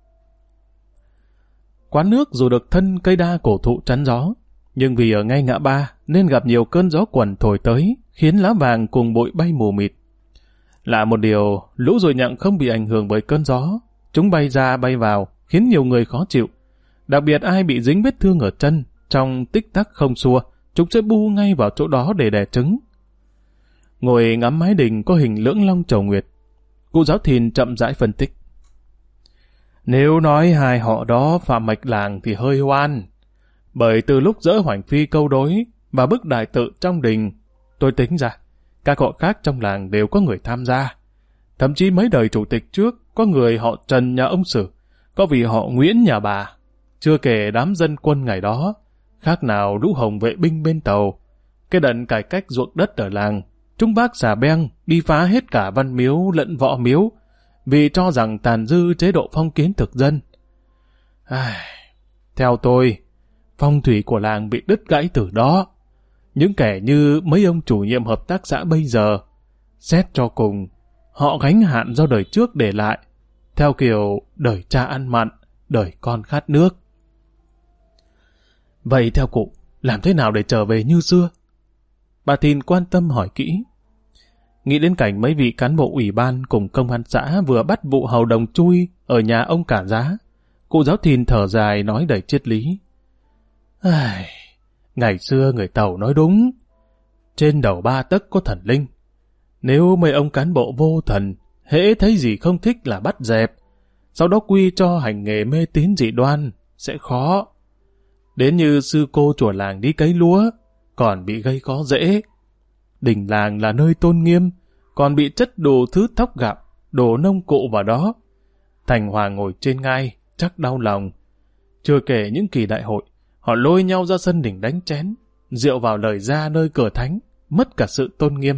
Quán nước dù được thân cây đa cổ thụ chắn gió, nhưng vì ở ngay ngã ba nên gặp nhiều cơn gió quần thổi tới, khiến lá vàng cùng bụi bay mù mịt. Lạ một điều, lũ ruồi nhặng không bị ảnh hưởng bởi cơn gió, chúng bay ra bay vào, khiến nhiều người khó chịu. Đặc biệt ai bị dính vết thương ở chân, trong tích tắc không xua, chúng sẽ bu ngay vào chỗ đó để đẻ trứng. Ngồi ngắm mái đình có hình lưỡng long chầu nguyệt, cụ giáo thìn chậm rãi phân tích. Nếu nói hai họ đó phạm mạch làng thì hơi oan, bởi từ lúc dỡ Hoành Phi câu đối và bức đại tự trong đình, tôi tính ra các họ khác trong làng đều có người tham gia. Thậm chí mấy đời chủ tịch trước có người họ Trần nhà ông Sử, có vị họ Nguyễn nhà bà. Chưa kể đám dân quân ngày đó, khác nào lũ hồng vệ binh bên tàu. Cái đợt cải cách ruộng đất ở làng, chúng bác xà beng đi phá hết cả văn miếu lẫn võ miếu, vì cho rằng tàn dư chế độ phong kiến thực dân. Theo tôi, phong thủy của làng bị đứt gãy từ đó. Những kẻ như mấy ông chủ nhiệm hợp tác xã bây giờ, xét cho cùng, họ gánh hạn do đời trước để lại, theo kiểu đời cha ăn mặn, đời con khát nước. Vậy theo cụ, làm thế nào để trở về như xưa? Bà Thìn quan tâm hỏi kỹ. Nghĩ đến cảnh mấy vị cán bộ ủy ban cùng công an xã vừa bắt vụ hầu đồng chui ở nhà ông cả giá, cụ giáo Thìn thở dài nói đầy triết lý. Ngày xưa người Tàu nói đúng, trên đầu 3 tấc có thần linh. Nếu mấy ông cán bộ vô thần, hễ thấy gì không thích là bắt dẹp, sau đó quy cho hành nghề mê tín dị đoan, sẽ khó. Đến như sư cô chùa làng đi cấy lúa, còn bị gây khó dễ. Đình làng là nơi tôn nghiêm, còn bị chất đồ thứ thóc gạo, đồ nông cụ vào đó. Thành Hoàng ngồi trên ngai, chắc đau lòng. Chưa kể những kỳ đại hội, họ lôi nhau ra sân đình đánh chén, rượu vào lời ra nơi cửa thánh, mất cả sự tôn nghiêm.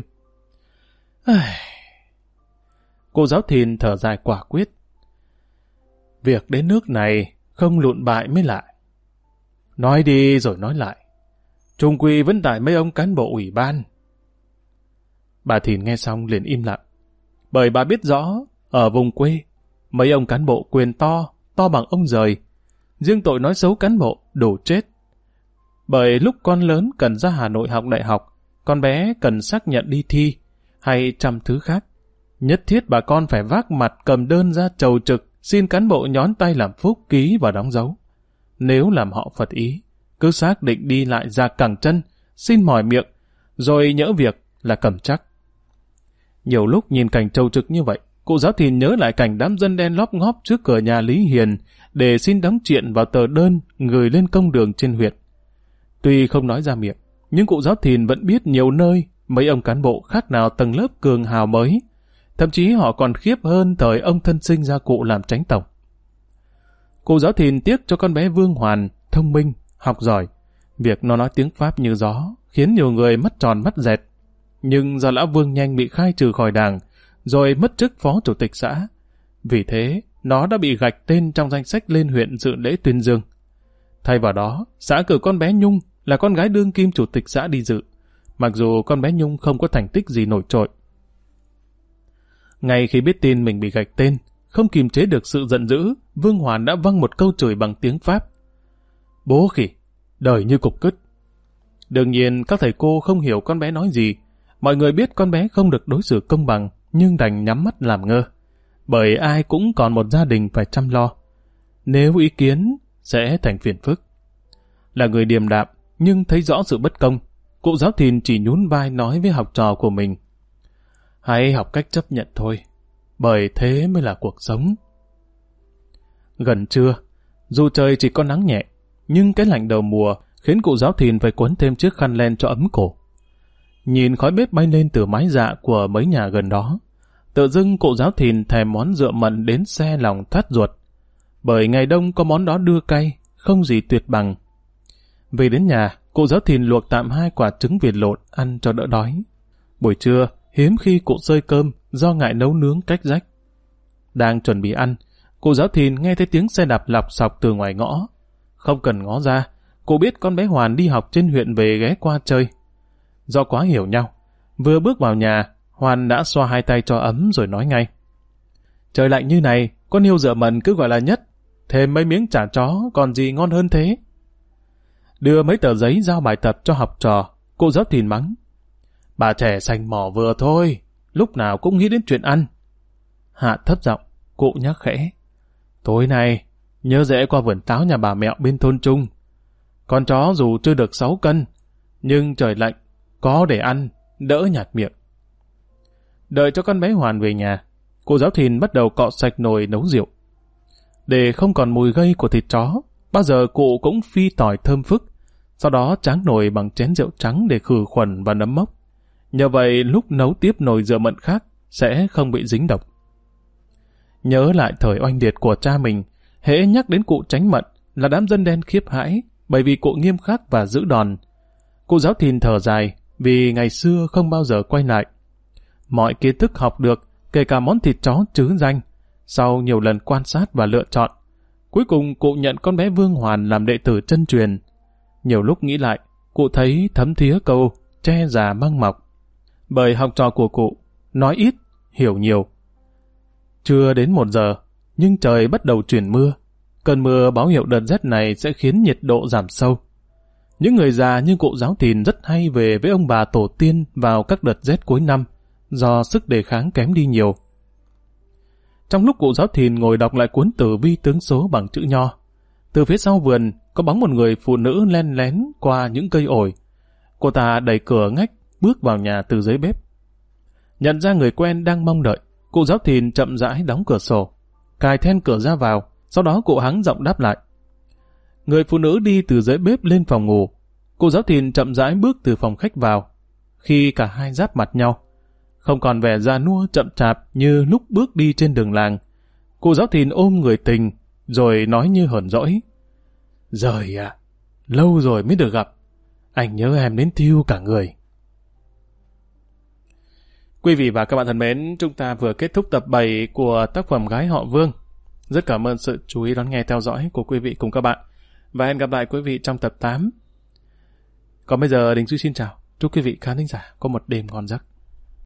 Cô giáo Thìn thở dài quả quyết. Việc đến nước này không lụn bại mới lại. Nói đi rồi nói lại, chung quy vẫn tại mấy ông cán bộ ủy ban. Bà Thìn nghe xong liền im lặng, bởi bà biết rõ, ở vùng quê, mấy ông cán bộ quyền to bằng ông giời. Riêng tội nói xấu cán bộ, đủ chết. Bởi lúc con lớn cần ra Hà Nội học đại học, con bé cần xác nhận đi thi, hay trăm thứ khác, nhất thiết bà con phải vác mặt cầm đơn ra chầu trực, xin cán bộ nhón tay làm phúc, ký và đóng dấu. Nếu làm họ phật ý, cứ xác định đi lại ra cẳng chân, xin mỏi miệng, rồi nhỡ việc là cầm chắc. Nhiều lúc nhìn cảnh chầu trực như vậy, cụ giáo Thìn nhớ lại cảnh đám dân đen lóp ngóp trước cửa nhà Lý Hiền để xin đóng triện vào tờ đơn gửi lên công đường trên huyện. Tuy không nói ra miệng, nhưng cụ giáo Thìn vẫn biết nhiều nơi mấy ông cán bộ khác nào tầng lớp cường hào mới. Thậm chí họ còn khiếp hơn thời ông thân sinh ra cụ làm chánh tổng. Cụ giáo Thìn tiếc cho con bé Vương Hoàn, thông minh, học giỏi. Việc nó nói tiếng Pháp như gió, khiến nhiều người mắt tròn mắt dẹt. Nhưng do lão Vương nhanh bị khai trừ khỏi đảng, rồi mất chức phó chủ tịch xã. Vì thế, nó đã bị gạch tên trong danh sách lên huyện dự lễ tuyên dương. Thay vào đó, xã cử con bé Nhung là con gái đương kim chủ tịch xã đi dự, mặc dù con bé Nhung không có thành tích gì nổi trội. Ngay khi biết tin mình bị gạch tên, không kìm chế được sự giận dữ, Vương Hoàn đã văng một câu chửi bằng tiếng Pháp. Bố khỉ, đời như cục cứt. Đương nhiên các thầy cô không hiểu con bé nói gì. Mọi người biết con bé không được đối xử công bằng, nhưng đành nhắm mắt làm ngơ. Bởi ai cũng còn một gia đình phải chăm lo. Nếu ý kiến, sẽ thành phiền phức. Là người điềm đạm, nhưng thấy rõ sự bất công, cụ giáo Thìn chỉ nhún vai nói với học trò của mình. Hãy học cách chấp nhận thôi, bởi thế mới là cuộc sống. Gần trưa, dù trời chỉ có nắng nhẹ, nhưng cái lạnh đầu mùa khiến cụ giáo Thìn phải quấn thêm chiếc khăn len cho ấm cổ. Nhìn khói bếp bay lên từ mái dạ của mấy nhà gần đó, Tự dưng cụ Giáo Thìn thèm món rượu mận đến xe lòng thắt ruột. Bởi ngày đông có món đó đưa cay, không gì tuyệt bằng. Về đến nhà, cụ Giáo Thìn luộc tạm 2 quả trứng vịt lộn ăn cho đỡ đói. Buổi trưa, hiếm khi cụ xơi cơm do ngại nấu nướng cách rách. Đang chuẩn bị ăn, cụ Giáo Thìn nghe thấy tiếng xe đạp lọc sọc từ ngoài ngõ. Không cần ngó ra, cụ biết con bé Hoàn đi học trên huyện về ghé qua chơi. Do quá hiểu nhau, vừa bước vào nhà, Hoàn đã xoa 2 tay cho ấm rồi nói ngay. Trời lạnh như này, con yêu rượu mận cứ gọi là nhất. Thêm mấy miếng chả chó, còn gì ngon hơn thế. Đưa mấy tờ giấy giao bài tập cho học trò, cụ Giáo Thìn mắng. Bà trẻ sành mỏ vừa thôi, lúc nào cũng nghĩ đến chuyện ăn. Hạ thấp giọng, cụ nhắc khẽ. Tối nay, nhớ rẽ qua vườn táo nhà bà Mẹo bên thôn Trung. Con chó dù chưa được 6 cân, nhưng trời lạnh, có để ăn, đỡ nhạt miệng. Đợi cho con bé Hoàn về nhà, cụ Giáo Thìn bắt đầu cọ sạch nồi nấu rượu. Để không còn mùi gây của thịt chó, bao giờ cụ cũng phi tỏi thơm phức, sau đó tráng nồi bằng chén rượu trắng để khử khuẩn và nấm mốc. Nhờ vậy lúc nấu tiếp nồi rượu mận khác sẽ không bị dính độc. Nhớ lại thời oanh liệt của cha mình, hễ nhắc đến cụ Tránh Mận là đám dân đen khiếp hãi, bởi vì cụ nghiêm khắc và giữ đòn. Cụ Giáo Thìn thở dài vì ngày xưa không bao giờ quay lại. Mọi kiến thức học được, kể cả món thịt chó trứ danh, sau nhiều lần quan sát và lựa chọn, cuối cùng cụ nhận con bé Vương Hoàn làm đệ tử chân truyền. Nhiều lúc nghĩ lại, cụ thấy thấm thía câu tre già măng mọc. Bởi học trò của cụ, nói ít, hiểu nhiều. Chưa đến 1 giờ, nhưng trời bắt đầu chuyển mưa. Cơn mưa báo hiệu đợt rét này sẽ khiến nhiệt độ giảm sâu. Những người già như cụ Giáo Thìn rất hay về với ông bà tổ tiên vào các đợt rét cuối năm, do sức đề kháng kém đi nhiều. Trong lúc cụ Giáo Thìn ngồi đọc lại cuốn tử vi tướng số bằng chữ nho, từ phía sau vườn có bóng một người phụ nữ len lén qua những cây ổi. Cô ta đẩy cửa ngách, bước vào nhà từ dưới bếp. Nhận ra người quen đang mong đợi, cụ Giáo Thìn chậm rãi đóng cửa sổ, cài then cửa ra vào, sau đó cụ hắng giọng đáp lại. Người phụ nữ đi từ dưới bếp lên phòng ngủ, cụ Giáo Thìn chậm rãi bước từ phòng khách vào. Khi cả hai giáp mặt nhau, không còn vẻ già nua chậm chạp như lúc bước đi trên đường làng, cụ Giáo Thìn ôm người tình, rồi nói như hờn dỗi. Giời ạ, lâu rồi mới được gặp, anh nhớ em đến thiêu cả người. Quý vị và các bạn thân mến, chúng ta vừa kết thúc tập 7 của tác phẩm Gái Họ Vương. Rất cảm ơn sự chú ý đón nghe theo dõi của quý vị cùng các bạn. Và hẹn gặp lại quý vị trong tập 8. Còn bây giờ Đình Duy xin chào. Chúc quý vị khán thính giả có một đêm ngon giấc.